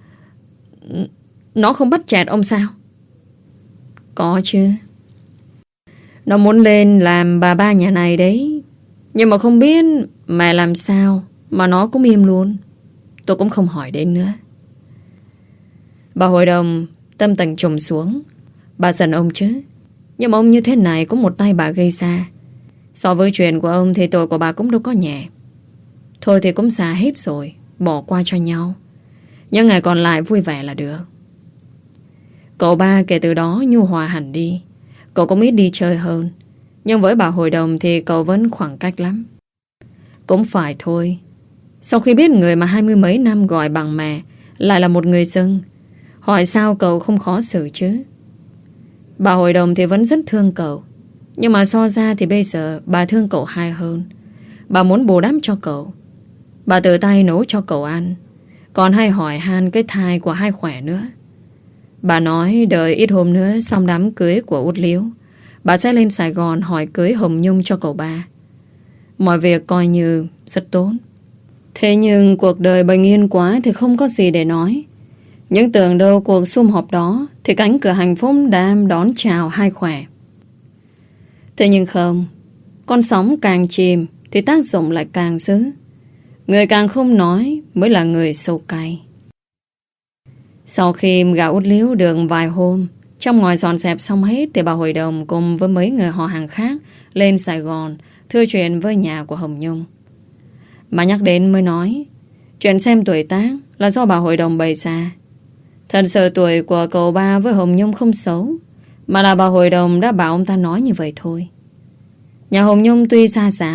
Nó không bắt chẹt ông sao? Có chứ. Nó muốn lên làm bà ba nhà này đấy. Nhưng mà không biết mẹ làm sao mà nó cũng im luôn. Tôi cũng không hỏi đến nữa. Bà hội đồng tâm tình trùng xuống. Bà giận ông chứ. Nhưng mà ông như thế này cũng một tay bà gây ra. So với chuyện của ông thì tội của bà cũng đâu có nhẹ. Thôi thì cũng xa hết rồi, bỏ qua cho nhau. Những ngày còn lại vui vẻ là được. Cậu ba kể từ đó nhu hòa hẳn đi. Cậu cũng ít đi chơi hơn. Nhưng với bà hội đồng thì cậu vẫn khoảng cách lắm. Cũng phải thôi. Sau khi biết người mà 20 mấy năm gọi bằng mẹ lại là một người dân, hỏi sao cậu không khó xử chứ. Bà hội đồng thì vẫn rất thương cậu. Nhưng mà so ra thì bây giờ bà thương cậu hai hơn. Bà muốn bù đắp cho cậu. Bà tự tay nấu cho cậu ăn, còn hay hỏi han cái thai của hai khỏe nữa. Bà nói đợi ít hôm nữa xong đám cưới của Út Liếu, bà sẽ lên Sài Gòn hỏi cưới Hồng Nhung cho cậu ba. Mọi việc coi như rất tốt. Thế nhưng cuộc đời bình yên quá thì không có gì để nói. Nhưng tưởng đâu cuộc sum họp đó thì cánh cửa hạnh phúc đang đón chào hai khỏe. Thế nhưng không. Con sóng càng chìm thì tác dụng lại càng dữ. Người càng không nói mới là người sâu cay. Sau khi gà Út Liếu được vài hôm, trong ngoài dọn dẹp xong hết thì bà hội đồng cùng với mấy người họ hàng khác lên Sài Gòn thưa chuyện với nhà của Hồng Nhung. Mà nhắc đến mới nói, chuyện xem tuổi tác là do bà hội đồng bày ra. Thật sự tuổi của cậu ba với Hồng Nhung không xấu, mà là bà hội đồng đã bảo ông ta nói như vậy thôi. Nhà Hồng Nhung tuy xa xáo,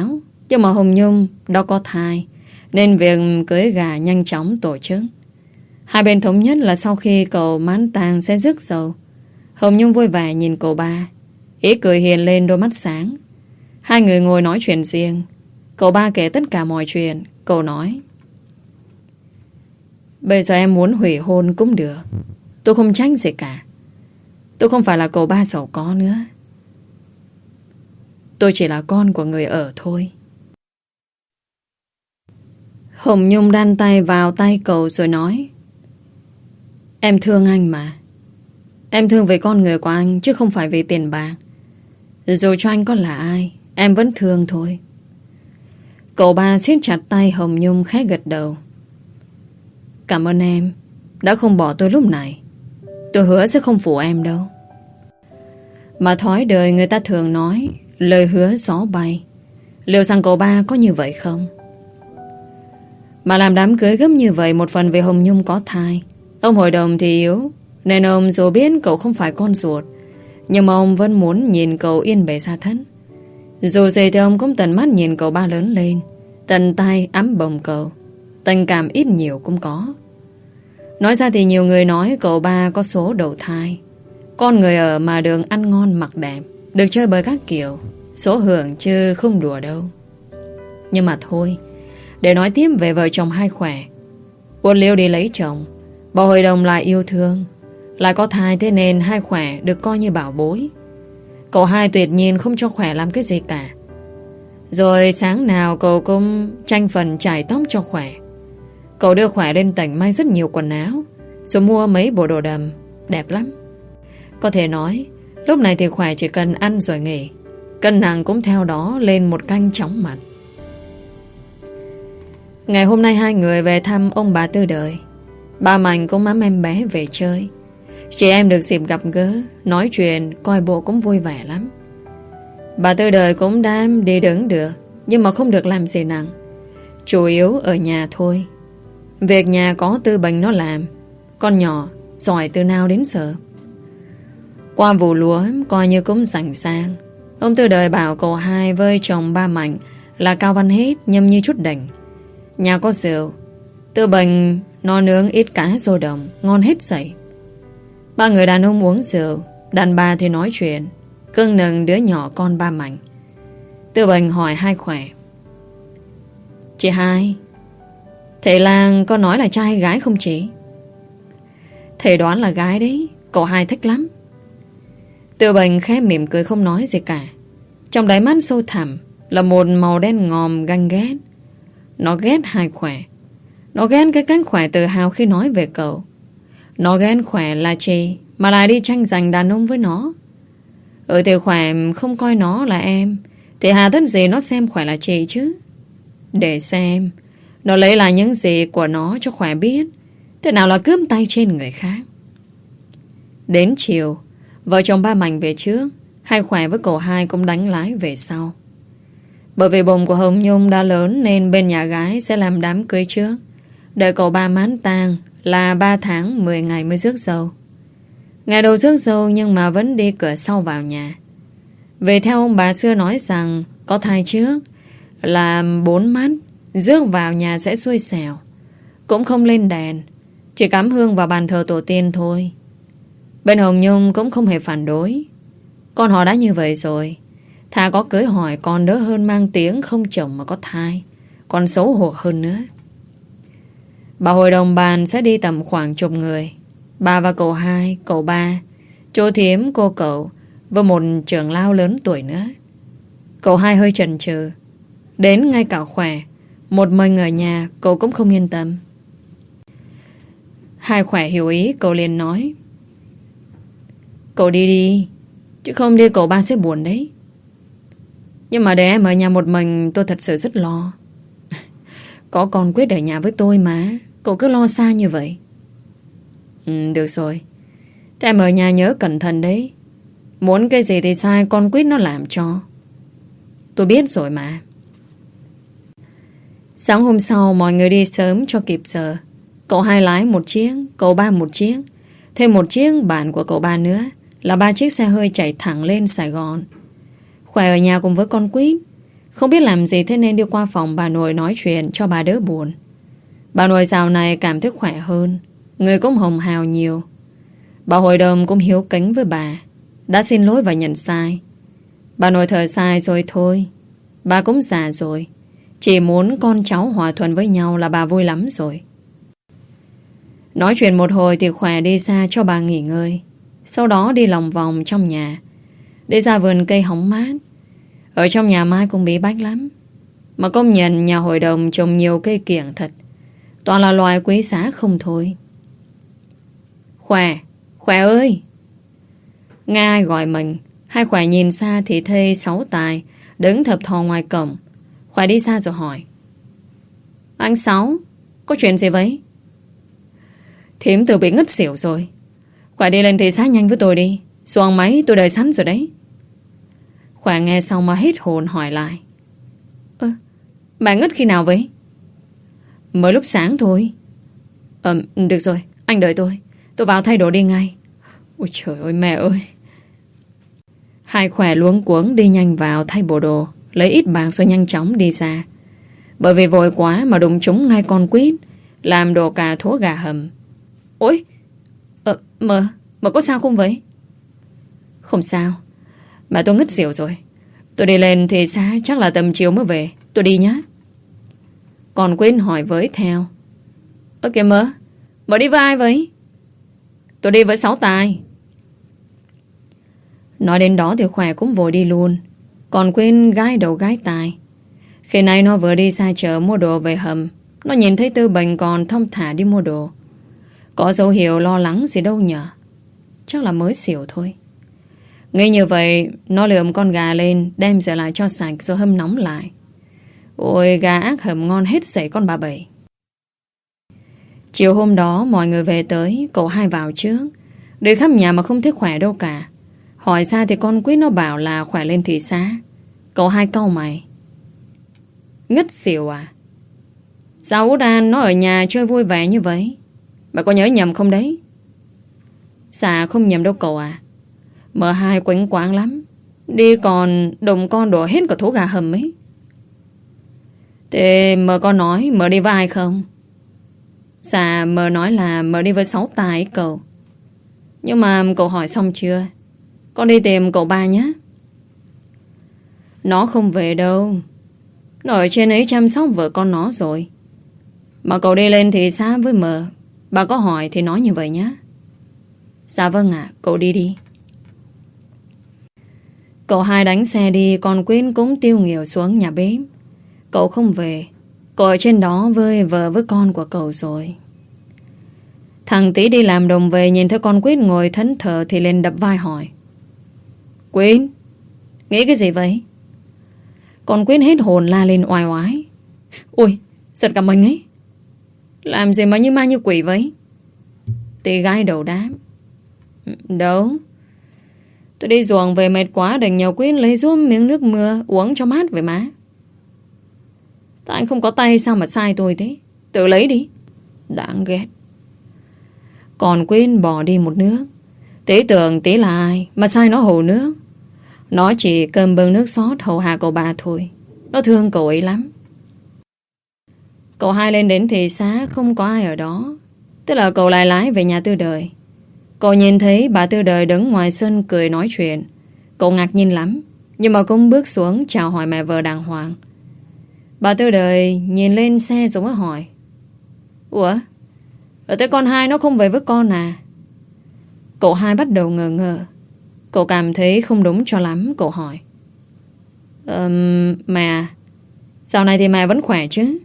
Nhưng mà Hồng Nhung đó có thai, nên việc cưới gà nhanh chóng tổ chức. Hai bên thống nhất là sau khi cậu mãn tang sẽ rước dâu. Hồng Nhung vui vẻ nhìn cậu ba, ý cười hiền lên đôi mắt sáng. Hai người ngồi nói chuyện riêng. Cậu ba kể tất cả mọi chuyện. Cậu nói: bây giờ em muốn hủy hôn cũng được, tôi không tránh gì cả. Tôi không phải là cậu ba giàu có nữa. Tôi chỉ là con của người ở thôi. Hồng Nhung đan tay vào tay cậu rồi nói: em thương anh mà. Em thương về con người của anh, chứ không phải vì tiền bạc. Dù cho anh có là ai, em vẫn thương thôi. Cậu ba siết chặt tay Hồng Nhung, khẽ gật đầu. Cảm ơn em đã không bỏ tôi lúc này. Tôi hứa sẽ không phụ em đâu. Mà thói đời người ta thường nói lời hứa gió bay. Liệu rằng cậu ba có như vậy không? Mà làm đám cưới gấp như vậy một phần vì Hồng Nhung có thai. Ông hội đồng thì yếu, nên ông dù biết cậu không phải con ruột, nhưng mà ông vẫn muốn nhìn cậu yên bề gia thất. Dù gì thì ông cũng tận mắt nhìn cậu ba lớn lên, tận tay ấm bồng cậu. Tình cảm ít nhiều cũng có. Nói ra thì nhiều người nói cậu ba có số đầu thai. Con người ở mà đường ăn ngon mặc đẹp, được chơi bời các kiểu, số hưởng chứ không đùa đâu. Nhưng mà thôi, để nói tiếp về vợ chồng hai khỏe. Uất Liêu đi lấy chồng, bà hội đồng lại yêu thương, lại có thai, thế nên hai khỏe được coi như bảo bối. Cậu hai tuyệt nhiên không cho khỏe làm cái gì cả. Rồi sáng nào cậu cũng tranh phần chải tóc cho khỏe. Cậu đưa khỏe lên tỉnh may rất nhiều quần áo, rồi mua mấy bộ đồ đầm đẹp lắm. Có thể nói lúc này thì khỏe chỉ cần ăn rồi nghỉ, cân nặng cũng theo đó lên một canh chóng mặt. Ngày hôm nay hai người về thăm ông bà Tư Đời. Ba Mạnh cũng mắm em bé về chơi. Chị em được dịp gặp gỡ, nói chuyện, coi bộ cũng vui vẻ lắm. Bà Tư Đời cũng đã đi đứng được, nhưng mà không được làm gì nặng, chủ yếu ở nhà thôi. Việc nhà có Tư Bình nó làm. Con nhỏ giỏi từ nào đến giờ. Qua vụ lúa coi như cũng rảnh sang. Ông Tư Đời bảo cậu hai với chồng Ba Mạnh là Cao Văn Hết nhâm nhi chút đỉnh. Nhà có rượu, Tư Bình nó nướng ít cá rô đồng, ngon hết sảy. Ba người đàn ông uống rượu, đàn bà thì nói chuyện, cưng nừng đứa nhỏ con Ba Mạnh. Tư Bình hỏi hai khỏe: chị hai, thầy Lang có nói là trai hay gái không chị? Thầy đoán là gái đấy, cậu hai thích lắm. Tư Bình khẽ mỉm cười không nói gì cả. Trong đáy mắt sâu thẳm là một màu đen ngòm ganh ghét. Nó ghét hai khỏe. Nó ghét cái cách khỏe tự hào khi nói về cậu. Nó ghét khỏe là chị mà lại đi tranh giành đàn ông với nó. Thì khỏe không coi nó là em, thì hà tất gì nó xem khỏe là chị chứ. Để xem nó lấy lại những gì của nó cho khỏe biết thế nào là cướp tay trên người khác. Đến chiều, vợ chồng Ba Mạnh về trước, hai khỏe với cậu hai cũng đánh lái về sau. Bởi vì bụng của Hồng Nhung đã lớn nên bên nhà gái sẽ làm đám cưới trước, đợi cậu ba mãn tang là 3 tháng 10 ngày mới rước dâu. Ngày đầu rước dâu nhưng mà vẫn đi cửa sau vào nhà. Về theo ông bà xưa nói rằng có thai trước là 4 mắt, rước vào nhà sẽ xui xẻo. Cũng không lên đèn, chỉ cắm hương vào bàn thờ tổ tiên thôi. Bên Hồng Nhung cũng không hề phản đối. Con họ đã như vậy rồi, thà có cưới hỏi còn đỡ hơn mang tiếng không chồng mà có thai, còn xấu hổ hơn nữa. Bà hội đồng bàn sẽ đi tầm khoảng chục người. Bà và cậu hai, cậu ba, chú thím, cô cậu và một trưởng lao lớn tuổi nữa. Cậu hai hơi chần chừ. Đến ngay cả khỏe, một mình ở nhà cậu cũng không yên tâm. Hai khỏe hiểu ý, cậu liền nói: cậu đi đi, chứ không đi cậu ba sẽ buồn đấy. Nhưng mà để em ở nhà một mình tôi thật sự rất lo. Có con Quyết ở nhà với tôi mà, cậu cứ lo xa như vậy. Được rồi, thế em ở nhà nhớ cẩn thận đấy. Muốn cái gì thì sai con Quyết nó làm cho. Tôi biết rồi mà. Sáng hôm sau mọi người đi sớm cho kịp giờ. Cậu hai lái một chiếc, cậu ba một chiếc, thêm một chiếc bạn của cậu ba nữa, là 3 chiếc xe hơi chạy thẳng lên Sài Gòn. Khỏe ở nhà cùng với con Quyết. Không biết làm gì thế nên đi qua phòng bà nội nói chuyện cho bà đỡ buồn. Bà nội dạo này cảm thấy khỏe hơn, người cũng hồng hào nhiều. Bà hội đồng cũng hiếu kính với bà, đã xin lỗi và nhận sai. Bà nội thở dài rồi thôi. Bà cũng già rồi, chỉ muốn con cháu hòa thuận với nhau là bà vui lắm rồi. Nói chuyện một hồi thì Khỏe đi xa cho bà nghỉ ngơi. Sau đó đi lòng vòng trong nhà, đi ra vườn cây hóng mát. Ở trong nhà Mai cũng bí bách lắm. Mà công nhận nhà hội đồng trồng nhiều cây kiểng thật, toàn là loài quý giá không thôi. Khỏe, Khỏe ơi! Nghe ai gọi mình, hai Khỏe nhìn xa thì thấy Sáu Tài đứng thập thò ngoài cổng. Khỏe đi xa rồi hỏi: Anh Sáu, có chuyện gì vậy? Thím Từ bị ngất xỉu rồi. Khỏe đi lên thị xã nhanh với tôi đi, xuồng máy tôi đợi sẵn rồi đấy. Khỏe nghe xong mà hết hồn hỏi lại: Bà ngất khi nào vậy? Mới lúc sáng thôi. Được rồi, anh đợi tôi vào thay đồ đi ngay. Ôi trời ơi mẹ ơi! Hai Khỏe luống cuống đi nhanh vào thay bộ đồ, lấy ít bạc rồi nhanh chóng đi ra. Bởi vì vội quá mà đụng trúng ngay con quýt, làm đổ cả thố gà hầm. Ôi! Mờ có sao không vậy? Không sao, mà tôi ngất xỉu rồi. Tôi đi lên thì xã chắc là tầm chiều mới về. Tôi đi nhé. Còn quýt hỏi với theo: Kìa Mờ đi với ai vậy? Tôi đi với Sáu Tài. Nói đến đó thì Khỏe cũng vội đi luôn. Còn quên gái đầu gái tai. Khi nãy nó vừa đi xa chợ mua đồ về hầm, nó nhìn thấy Tư Bình còn thong thả đi mua đồ. Có dấu hiệu lo lắng gì đâu nhờ. Chắc là mới xỉu thôi. Nghĩ như vậy, nó lượm con gà lên, đem rửa lại cho sạch rồi hâm nóng lại. Ôi gà ác hầm ngon hết sảy con bà Bảy. Chiều hôm đó mọi người về tới, cậu hai vào trước. Đi khắp nhà mà không thấy Khỏe đâu cả. Hỏi ra thì con Quýt nó bảo là Khỏe lên thị xã. Cậu hai cau mày: Ngất xỉu à? Sao Út An nó ở nhà chơi vui vẻ như vậy? Bà có nhớ nhầm không đấy? Dạ không nhầm đâu cậu à. M2 quánh quáng lắm, đi còn đụng con đổ hết cả thố gà hầm ấy. Thế mờ có nói mờ đi với ai không? Dạ mờ nói là mờ đi với Sáu Tài ấy cậu. Nhưng mà cậu hỏi xong chưa? Con đi tìm cậu ba nhé. Nó không về đâu, nó ở trên ấy chăm sóc vợ con nó rồi. Mà cậu đi lên thì xa với mờ. Bà có hỏi thì nói như vậy nhé. Dạ vâng ạ, cậu đi đi. Cậu hai đánh xe đi. Còn Quyên cũng tiêu nghỉu xuống nhà bếp. Cậu không về, cậu ở trên đó với vợ với con của cậu rồi. Thằng Tí đi làm đồng về, nhìn thấy con Quyên ngồi thẫn thờ thì lên đập vai hỏi: Quyên, nghĩ cái gì vậy? Con Quyên hết hồn la lên oai oái: Ui, giật cả mình ấy. Làm gì mà như ma như quỷ vậy? Tí gái đầu đáp: Đâu, tôi đi ruộng về mệt quá, đành nhờ Quyên lấy giúp miếng nước mưa uống cho mát vậy má. Tại anh không có tay sao mà sai tôi thế? Tự lấy đi. Đáng ghét. Còn Quyên bỏ đi một nước. Tí tưởng Tí là ai mà sai nó hầu nước. Nó chỉ cầm bưng nước sót hầu hạ cậu ba thôi. Nó thương cậu ấy lắm. Cậu hai lên đến thị xã không có ai ở đó. Tức là cậu lại lái về nhà Tư Đời. Cậu nhìn thấy bà Tư Đời đứng ngoài sân cười nói chuyện. Cậu ngạc nhiên lắm, nhưng mà cũng bước xuống chào hỏi mẹ vợ đàng hoàng. Bà Tư Đời nhìn lên xe rồi mới hỏi: Ủa, ở tới con hai nó không về với con à? Cậu hai bắt đầu ngờ ngờ. Cậu cảm thấy không đúng cho lắm. Cậu hỏi: Mẹ, dạo này thì mẹ vẫn khỏe chứ?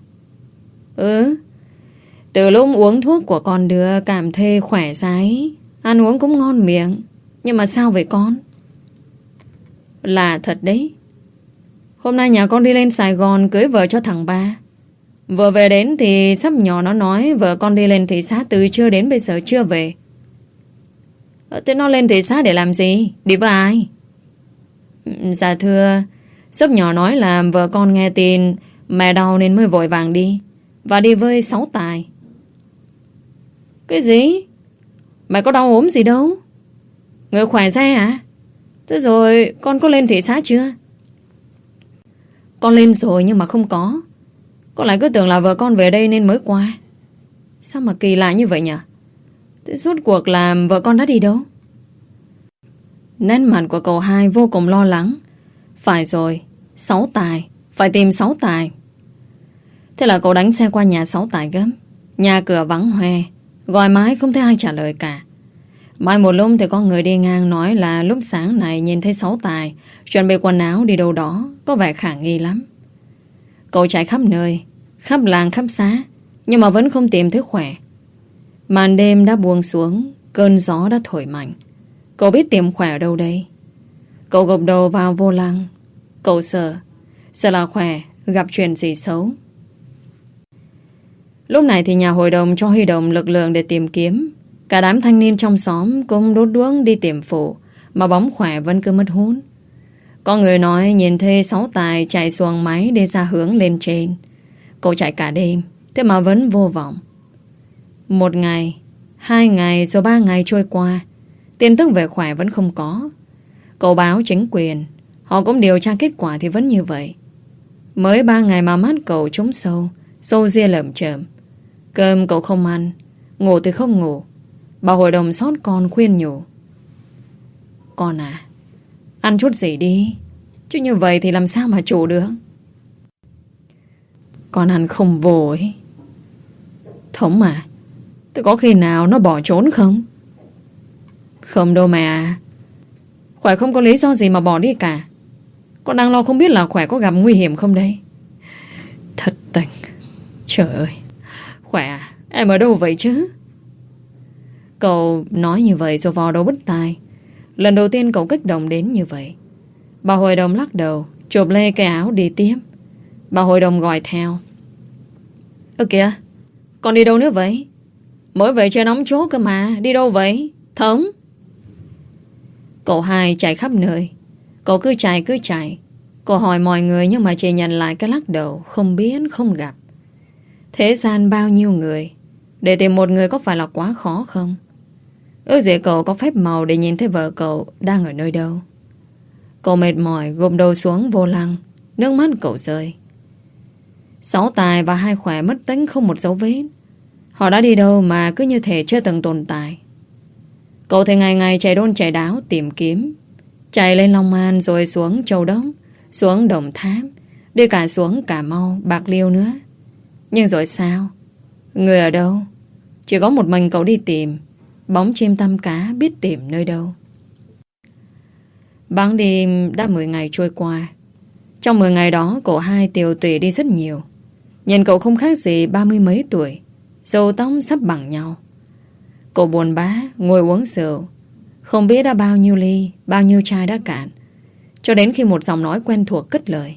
Từ lúc uống thuốc của con đưa cảm thấy khỏe ra ấy. Ăn uống cũng ngon miệng. Nhưng mà sao vậy con? Là thật đấy. Hôm nay nhà con đi lên Sài Gòn cưới vợ cho thằng ba. Vừa về đến thì sắp nhỏ nó nói vợ con đi lên thị xã từ trưa đến bây giờ chưa về. Thế nó lên thị xã để làm gì? Đi với ai? Dạ thưa, sắp nhỏ nói là vợ con nghe tin mẹ đau nên mới vội vàng đi. Và đi với Sáu Tài. Cái gì? Mẹ có đau ốm gì đâu? Người khỏe ra à? Thế rồi con có lên thị xã chưa? Con lên rồi nhưng mà không có. Con lại cứ tưởng là vợ con về đây nên mới qua. Sao mà kỳ lạ như vậy nhỉ? Thế rốt cuộc là vợ con đã đi đâu? Nét mặt của cậu hai vô cùng lo lắng. Phải rồi, Sáu Tài. Phải tìm Sáu Tài. Thế là cậu đánh xe qua nhà Sáu Tài gấp. Nhà cửa vắng hoe, gọi mãi không thấy ai trả lời cả. Mãi một lúc thì có người đi ngang nói là lúc sáng này nhìn thấy Sáu Tài chuẩn bị quần áo đi đâu đó, có vẻ khả nghi lắm. Cậu chạy khắp nơi, khắp làng khắp xá, nhưng mà vẫn không tìm thấy Khỏe. Màn đêm đã buông xuống, cơn gió đã thổi mạnh. Cậu biết tìm Khỏe ở đâu đây? Cậu gục đầu vào vô lăng. Cậu sợ là Khỏe gặp chuyện gì xấu. Lúc này thì nhà hội đồng cho huy động lực lượng để tìm kiếm. Cả đám thanh niên trong xóm cũng đốt đuốc đi tìm phụ, mà bóng Khỏe vẫn cứ mất hút. Có người nói nhìn thấy Sáu Tài chạy xuồng máy đi ra hướng lên trên. Cậu chạy cả đêm, thế mà vẫn vô vọng. 1 ngày, 2 ngày rồi 3 ngày trôi qua, tin tức về Khỏe vẫn không có. Cậu báo chính quyền, họ cũng điều tra kết quả thì vẫn như vậy. Mới 3 ngày mà mắt cậu trúng sâu, sâu ria lởm chởm. Cơm cậu không ăn, ngủ thì không ngủ. Bà hội đồng xót con khuyên nhủ: con à, ăn chút gì đi, chứ như vậy thì làm sao mà chủ được. Con ăn không vô ấy. Thống à, thế có khi nào nó bỏ trốn không? Không đâu mẹ à. Khỏe không có lý do gì mà bỏ đi cả. Con đang lo không biết là Khỏe có gặp nguy hiểm không đây. Thật tình. Trời ơi, Khỏe à, em ở đâu vậy chứ? Cậu nói như vậy rồi vò đầu bứt tai. Lần đầu tiên cậu kích động đến như vậy. Bà hội đồng lắc đầu, chụp lê cái áo đi tiếp. Bà hội đồng gọi theo: ơ kìa, con đi đâu nữa vậy? Mới về chơi nóng chốt cơ mà. Đi đâu vậy Thống? Cậu hai chạy khắp nơi. Cậu cứ chạy. Cậu hỏi mọi người nhưng mà chỉ nhận lại cái lắc đầu, không biết không gặp. Thế gian bao nhiêu người, để tìm một người có phải là quá khó không? Ước gì cậu có phép màu để nhìn thấy vợ cậu đang ở nơi đâu. Cậu mệt mỏi gục đầu xuống vô lăng, nước mắt cậu rơi. Sáu Tài và hai Khỏe mất tích không một dấu vết. Họ đã đi đâu mà cứ như thể chưa từng tồn tại. Cậu thì ngày ngày chạy đôn chạy đáo tìm kiếm. Chạy lên Long An rồi xuống Châu Đốc, xuống Đồng Tháp, đi cả xuống Cà Mau, Bạc Liêu nữa. Nhưng rồi sao? Người ở đâu? Chỉ có một mình cậu đi tìm. Bóng chim tăm cá biết tìm nơi đâu. Bẵng đi đã 10 ngày trôi qua. Trong 10 ngày đó cậu hai tiều tụy đi rất nhiều. Nhìn cậu không khác gì 30 mấy tuổi, râu tóc sắp bằng nhau. Cậu buồn bã ngồi uống rượu, không biết đã bao nhiêu ly, bao nhiêu chai đã cạn, cho đến khi một giọng nói quen thuộc cất lời: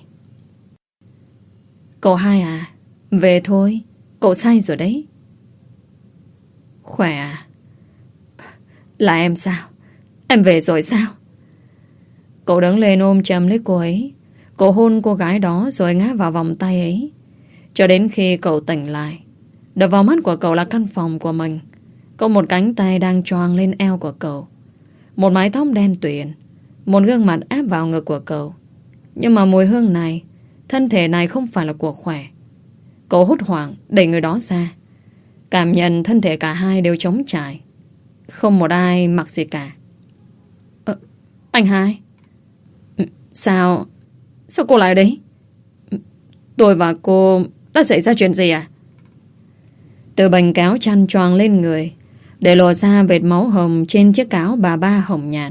cậu hai à, về thôi, cậu say rồi đấy. Khỏe à? Là em sao? Em về rồi sao? Cậu đứng lên ôm chầm lấy cô ấy. Cậu hôn cô gái đó rồi ngã vào vòng tay ấy, cho đến khi cậu tỉnh lại. Đập vào mắt của cậu là căn phòng của mình. Có một cánh tay đang choàng lên eo của cậu, một mái tóc đen tuyền, một gương mặt áp vào ngực của cậu. Nhưng mà mùi hương này, thân thể này không phải là của Khỏe. Cậu hốt hoảng đẩy người đó ra, cảm nhận thân thể cả hai đều trống trải, không một ai mặc gì cả. Anh hai, Sao cô lại ở đấy? Tôi và cô đã xảy ra chuyện gì à? Từ bành cáo chăn choàng lên người, để lộ ra vệt máu hồng trên chiếc áo bà ba hồng nhạt.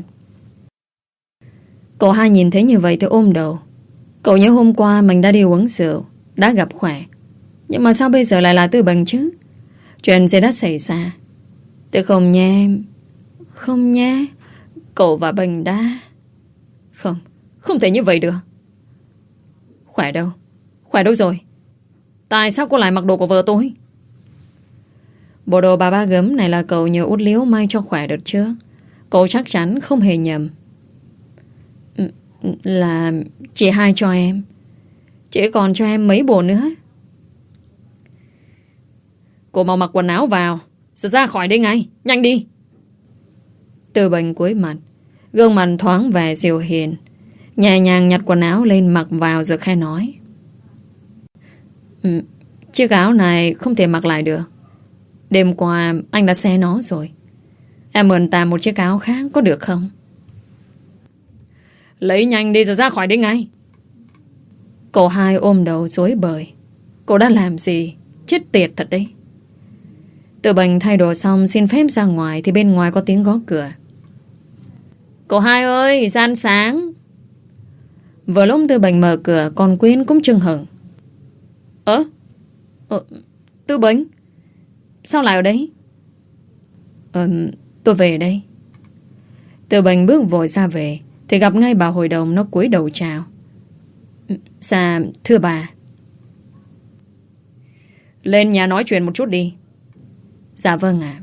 Cậu hai nhìn thấy như vậy thì ôm đầu. Cậu nhớ hôm qua mình đã đi uống rượu, đã gặp Khỏe, nhưng mà sao bây giờ lại là Tư Bình chứ? Chuyện gì đã xảy ra? Tôi không nha em. Không nha. Cậu và Bình đã... Không thể như vậy được. Khỏe đâu? Khỏe đâu rồi? Tại sao cô lại mặc đồ của vợ tôi? Bộ đồ bà ba gấm này là cậu nhờ út liếu may cho Khỏe đợt trước. Cậu chắc chắn không hề nhầm. Là chị hai cho em. Chị còn cho em mấy bộ nữa. Cô mau mặc quần áo vào, rồi ra khỏi đây ngay. Nhanh đi. Tư Bình cúi mặt, gương mặt thoáng vẻ dịu hiền, nhẹ nhàng nhặt quần áo lên mặc vào rồi khai nói: Chiếc áo này không thể mặc lại được. Đêm qua anh đã xé nó rồi. Em mượn tạm một chiếc áo khác có được không? Lấy nhanh đi rồi ra khỏi đây ngay. Cậu hai ôm đầu rối bời. Cô đã làm gì? Chết tiệt thật đấy. Tư Bình thay đồ xong xin phép ra ngoài thì bên ngoài có tiếng gõ cửa. Cậu hai ơi, ra ăn sáng. Vừa lúc Tư Bình mở cửa, còn Quyên cũng chưng hửng. Tư Bình, sao lại ở đây? Tôi về đây. Tư Bình bước vội ra về thì gặp ngay bà hội đồng. Nó cúi đầu chào. Dạ thưa bà. Lên nhà nói chuyện một chút đi. Dạ vâng ạ.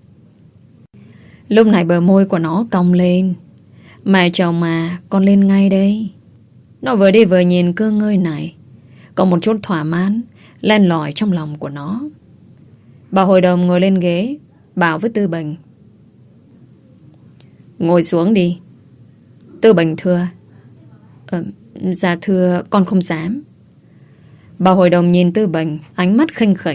Lúc này bờ môi của nó cong lên. Mẹ chồng mà, con lên ngay đây. Nó vừa đi vừa nhìn cơ ngơi này. Có một chút thỏa mãn len lỏi trong lòng của nó. Bà hội đồng ngồi lên ghế, bảo với Tư Bình. Ngồi xuống đi. Tư Bình thưa. Dạ thưa, con không dám. Bà hội đồng nhìn Tư Bình, ánh mắt khinh khỉnh.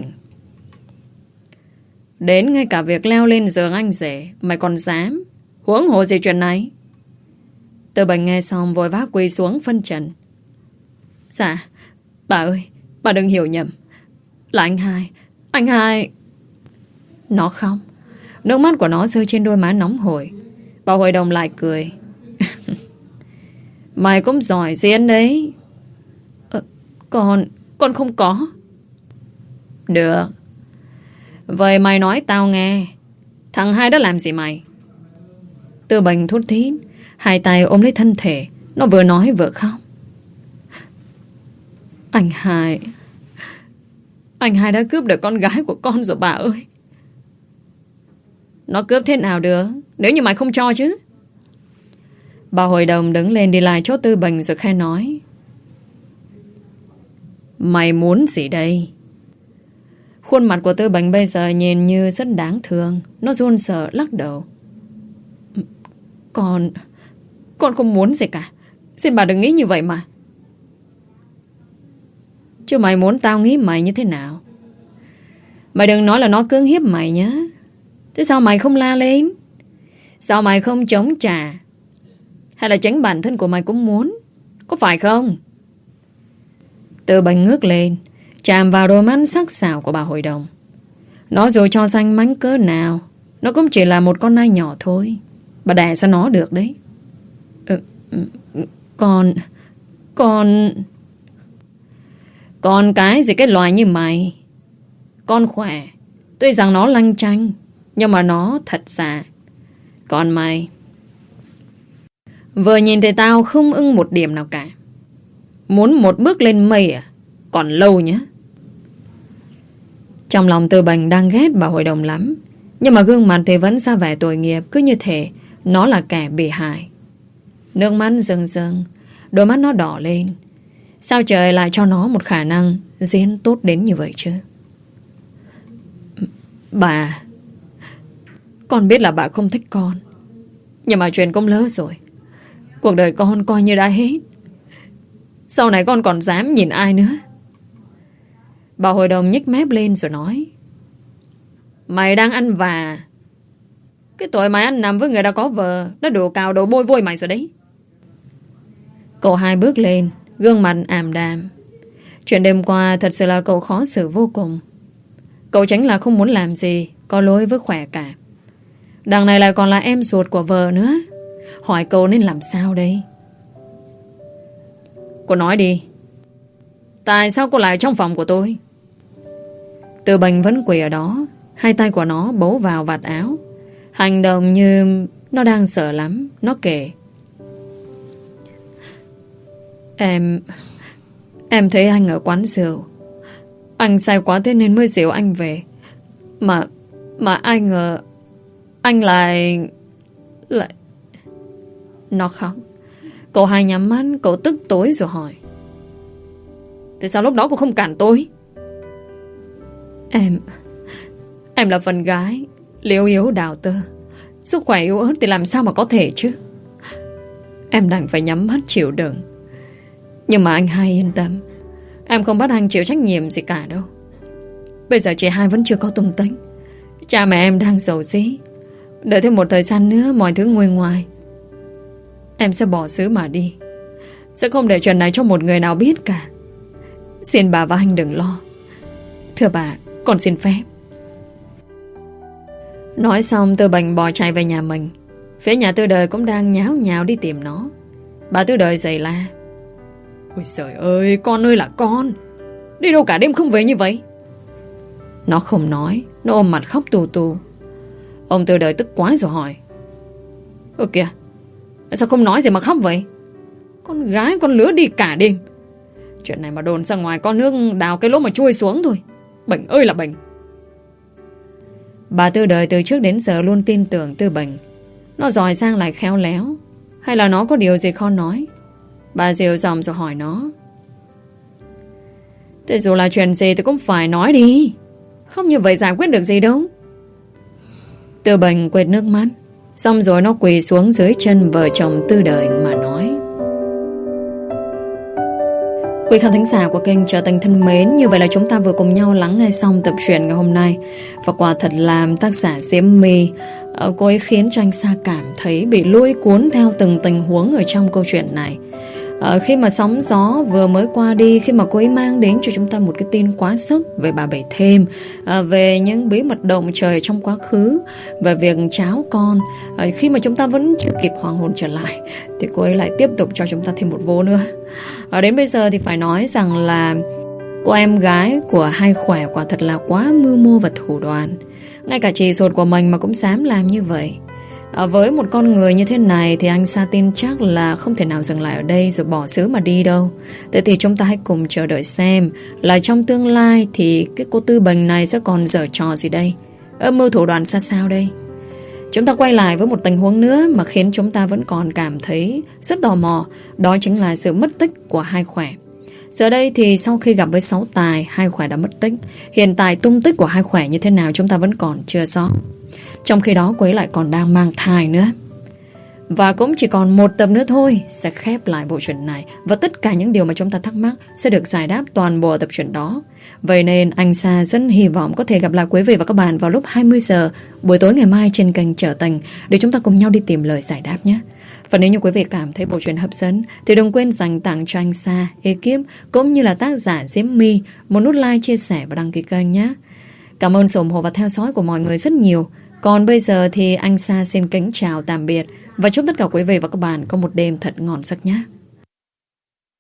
Đến ngay cả việc leo lên giường anh rể mày còn dám, huống hồ gì chuyện này? Tư Bình nghe xong vội vã quỳ xuống phân trần. Dạ, bà ơi, bà đừng hiểu nhầm. Là anh hai. Anh hai. Nó không. Nước mắt của nó rơi trên đôi má nóng hổi. Bà hội đồng lại cười. Mày cũng giỏi diễn đấy. Con không có. Được. Vậy mày nói tao nghe. Thằng hai đó làm gì mày? Tư Bình thút thít, hai tay ôm lấy thân thể. Nó vừa nói vừa khóc. Anh hai đã cướp được con gái của con rồi bà ơi. Nó cướp thế nào được nếu như mày không cho chứ? Bà hội đồng đứng lên đi lại chỗ Tư Bình rồi khai nói. Mày muốn gì đây? Khuôn mặt của Tư Bình bây giờ nhìn như rất đáng thương. Nó run sợ lắc đầu. Con không muốn gì cả. Xin bà đừng nghĩ như vậy mà. Chứ mày muốn tao nghĩ mày như thế nào? Mày đừng nói là nó cưỡng hiếp mày nhé. Thế sao mày không la lên? Sao mày không chống trả? Hay là chính bản thân của mày cũng muốn? Có phải không? Tư Bình ngước lên, chạm vào đôi mắt sắc sảo của bà hội đồng. Nó dù cho danh mánh cỡ nào, nó cũng chỉ là một con nai nhỏ thôi. Bà đẻ sao nó được đấy. Con cái gì cái loài như mày. Con khỏe. Tuy rằng nó lanh chanh, nhưng mà nó thật xà. Còn mày, vừa nhìn thấy tao không ưng một điểm nào cả. Muốn một bước lên mây à? Còn lâu nhé. Trong lòng Tư Bình đang ghét bà hội đồng lắm, nhưng mà gương mặt thì vẫn ra vẻ tội nghiệp. Cứ như thể nó là kẻ bị hại. Nước mắt rưng rưng, đôi mắt nó đỏ lên. Sao trời lại cho nó một khả năng diễn tốt đến như vậy chứ? Bà, con biết là bà không thích con, nhưng mà chuyện cũng lỡ rồi. Cuộc đời con coi như đã hết. Sau này con còn dám nhìn ai nữa? Bà hội đồng nhếch mép lên rồi nói. Mày đang ăn vạ. Cái tuổi mày ăn nằm với người đã có vợ, nó đổ cào đổ bôi vôi mày rồi đấy. Cậu hai bước lên, gương mặt ảm đạm. Chuyện đêm qua thật sự là cậu khó xử vô cùng. Cậu tránh là không muốn làm gì có lỗi với Khỏe cả. Đằng này lại còn là em ruột của vợ nữa. Hỏi cậu nên làm sao đây? Cô nói đi. Tại sao cô lại trong phòng của tôi? Tư Bình vẫn quỳ ở đó, hai tay của nó bấu vào vạt áo, hành động như nó đang sợ lắm. Nó kể. Em thấy anh ở quán rượu. Anh say quá thế nên mới dìu anh về. Mà ai ngờ anh lại... Nó khóc. Cậu hai nhắm mắt, cậu tức tối rồi hỏi. Tại sao lúc đó cô không cản tôi? Em là phần gái liễu yếu đào tơ, sức khỏe yếu ớt thì làm sao mà có thể chứ. Em đành phải nhắm mắt chịu đựng. Nhưng mà anh hai yên tâm, Em không bắt anh chịu trách nhiệm gì cả đâu. Bây giờ chị hai vẫn chưa có tung tích. Cha mẹ em đang giàu dĩ. Đợi thêm một thời gian nữa mọi thứ nguôi ngoai, em sẽ bỏ xứ mà đi. Sẽ không để chuyện này cho một người nào biết cả. Xin bà và anh đừng lo. Thưa bà, con xin phép. Nói xong Tư Bình bỏ chạy về nhà mình. Phía nhà Tư Đời cũng đang nháo nhào đi tìm nó. Bà Tư Đời giày la: ôi trời ơi, con ơi là con, đi đâu cả đêm không về như vậy? Nó không nói, nó ôm mặt khóc tù tù. Ông Tư Đời tức quá rồi hỏi: ơ kìa, sao không nói gì mà khóc vậy? Con gái con lứa đi cả đêm. Chuyện này mà đồn ra ngoài con nước đào cái lỗ mà chui xuống thôi. Bệnh ơi là bệnh. Bà Tư Đời từ trước đến giờ luôn tin tưởng Tư Bình. Nó giỏi giang lại khéo léo, hay là nó có điều gì khó nói? Bà dịu giọng rồi hỏi nó: thế dù là chuyện gì thì cũng phải nói đi, không như vậy giải quyết được gì đâu. Tư Bình quệt nước mắt, xong rồi nó quỳ xuống dưới chân vợ chồng Tư Đời mà nói. Quý khán thính giả của kênh Trở Thành thân mến, như vậy là chúng ta vừa cùng nhau lắng nghe xong tập truyện ngày hôm nay. Và quả thật làm tác giả Diễm My, cô ấy khiến cho anh Sa cảm thấy bị lôi cuốn theo từng tình huống ở trong câu chuyện này. Khi mà sóng gió vừa mới qua đi, khi mà cô ấy mang đến cho chúng ta một cái tin quá sốc về bà Bảy Thêm, về những bí mật động trời trong quá khứ, về việc cháu con, khi mà chúng ta vẫn chưa kịp hoàng hồn trở lại thì cô ấy lại tiếp tục cho chúng ta thêm một vố nữa. Đến bây giờ thì phải nói rằng là cô em gái của Hai Khỏe quả thật là quá mưu mô và thủ đoạn. Ngay cả chị ruột của mình mà cũng dám làm như vậy. Với một con người như thế này thì anh Sa tin chắc là không thể nào dừng lại ở đây rồi bỏ xứ mà đi đâu. Thế thì chúng ta hãy cùng chờ đợi xem là trong tương lai thì cái cô Tư Bình này sẽ còn giở trò gì đây, âm mưu thủ đoạn ra sao đây. Chúng ta quay lại với một tình huống nữa mà khiến chúng ta vẫn còn cảm thấy rất tò mò. Đó chính là sự mất tích của Hai Khỏe. Giờ đây thì sau khi gặp với Sáu Tài, Hai Khỏe đã mất tích. Hiện tại tung tích của Hai Khỏe như thế nào chúng ta vẫn còn chưa rõ. Trong khi đó cô ấy lại còn đang mang thai nữa. Và cũng chỉ còn một tập nữa thôi sẽ khép lại bộ truyện này. Và tất cả những điều mà chúng ta thắc mắc sẽ được giải đáp toàn bộ tập truyện đó. Vậy nên anh Sa rất hy vọng có thể gặp lại quý vị và các bạn vào lúc 20 giờ buổi tối ngày mai trên kênh Trở Thành, để chúng ta cùng nhau đi tìm lời giải đáp nhé. Và nếu như quý vị cảm thấy bộ truyện hấp dẫn thì đừng quên dành tặng cho anh Sa, ekip cũng như là tác giả Diễm My một nút like, chia sẻ và đăng ký kênh nhé. Cảm ơn sự ủng hộ và theo dõi của mọi người rất nhiều. Còn bây giờ thì anh Sa xin kính chào tạm biệt và chúc tất cả quý vị và các bạn có một đêm thật ngon giấc nhé.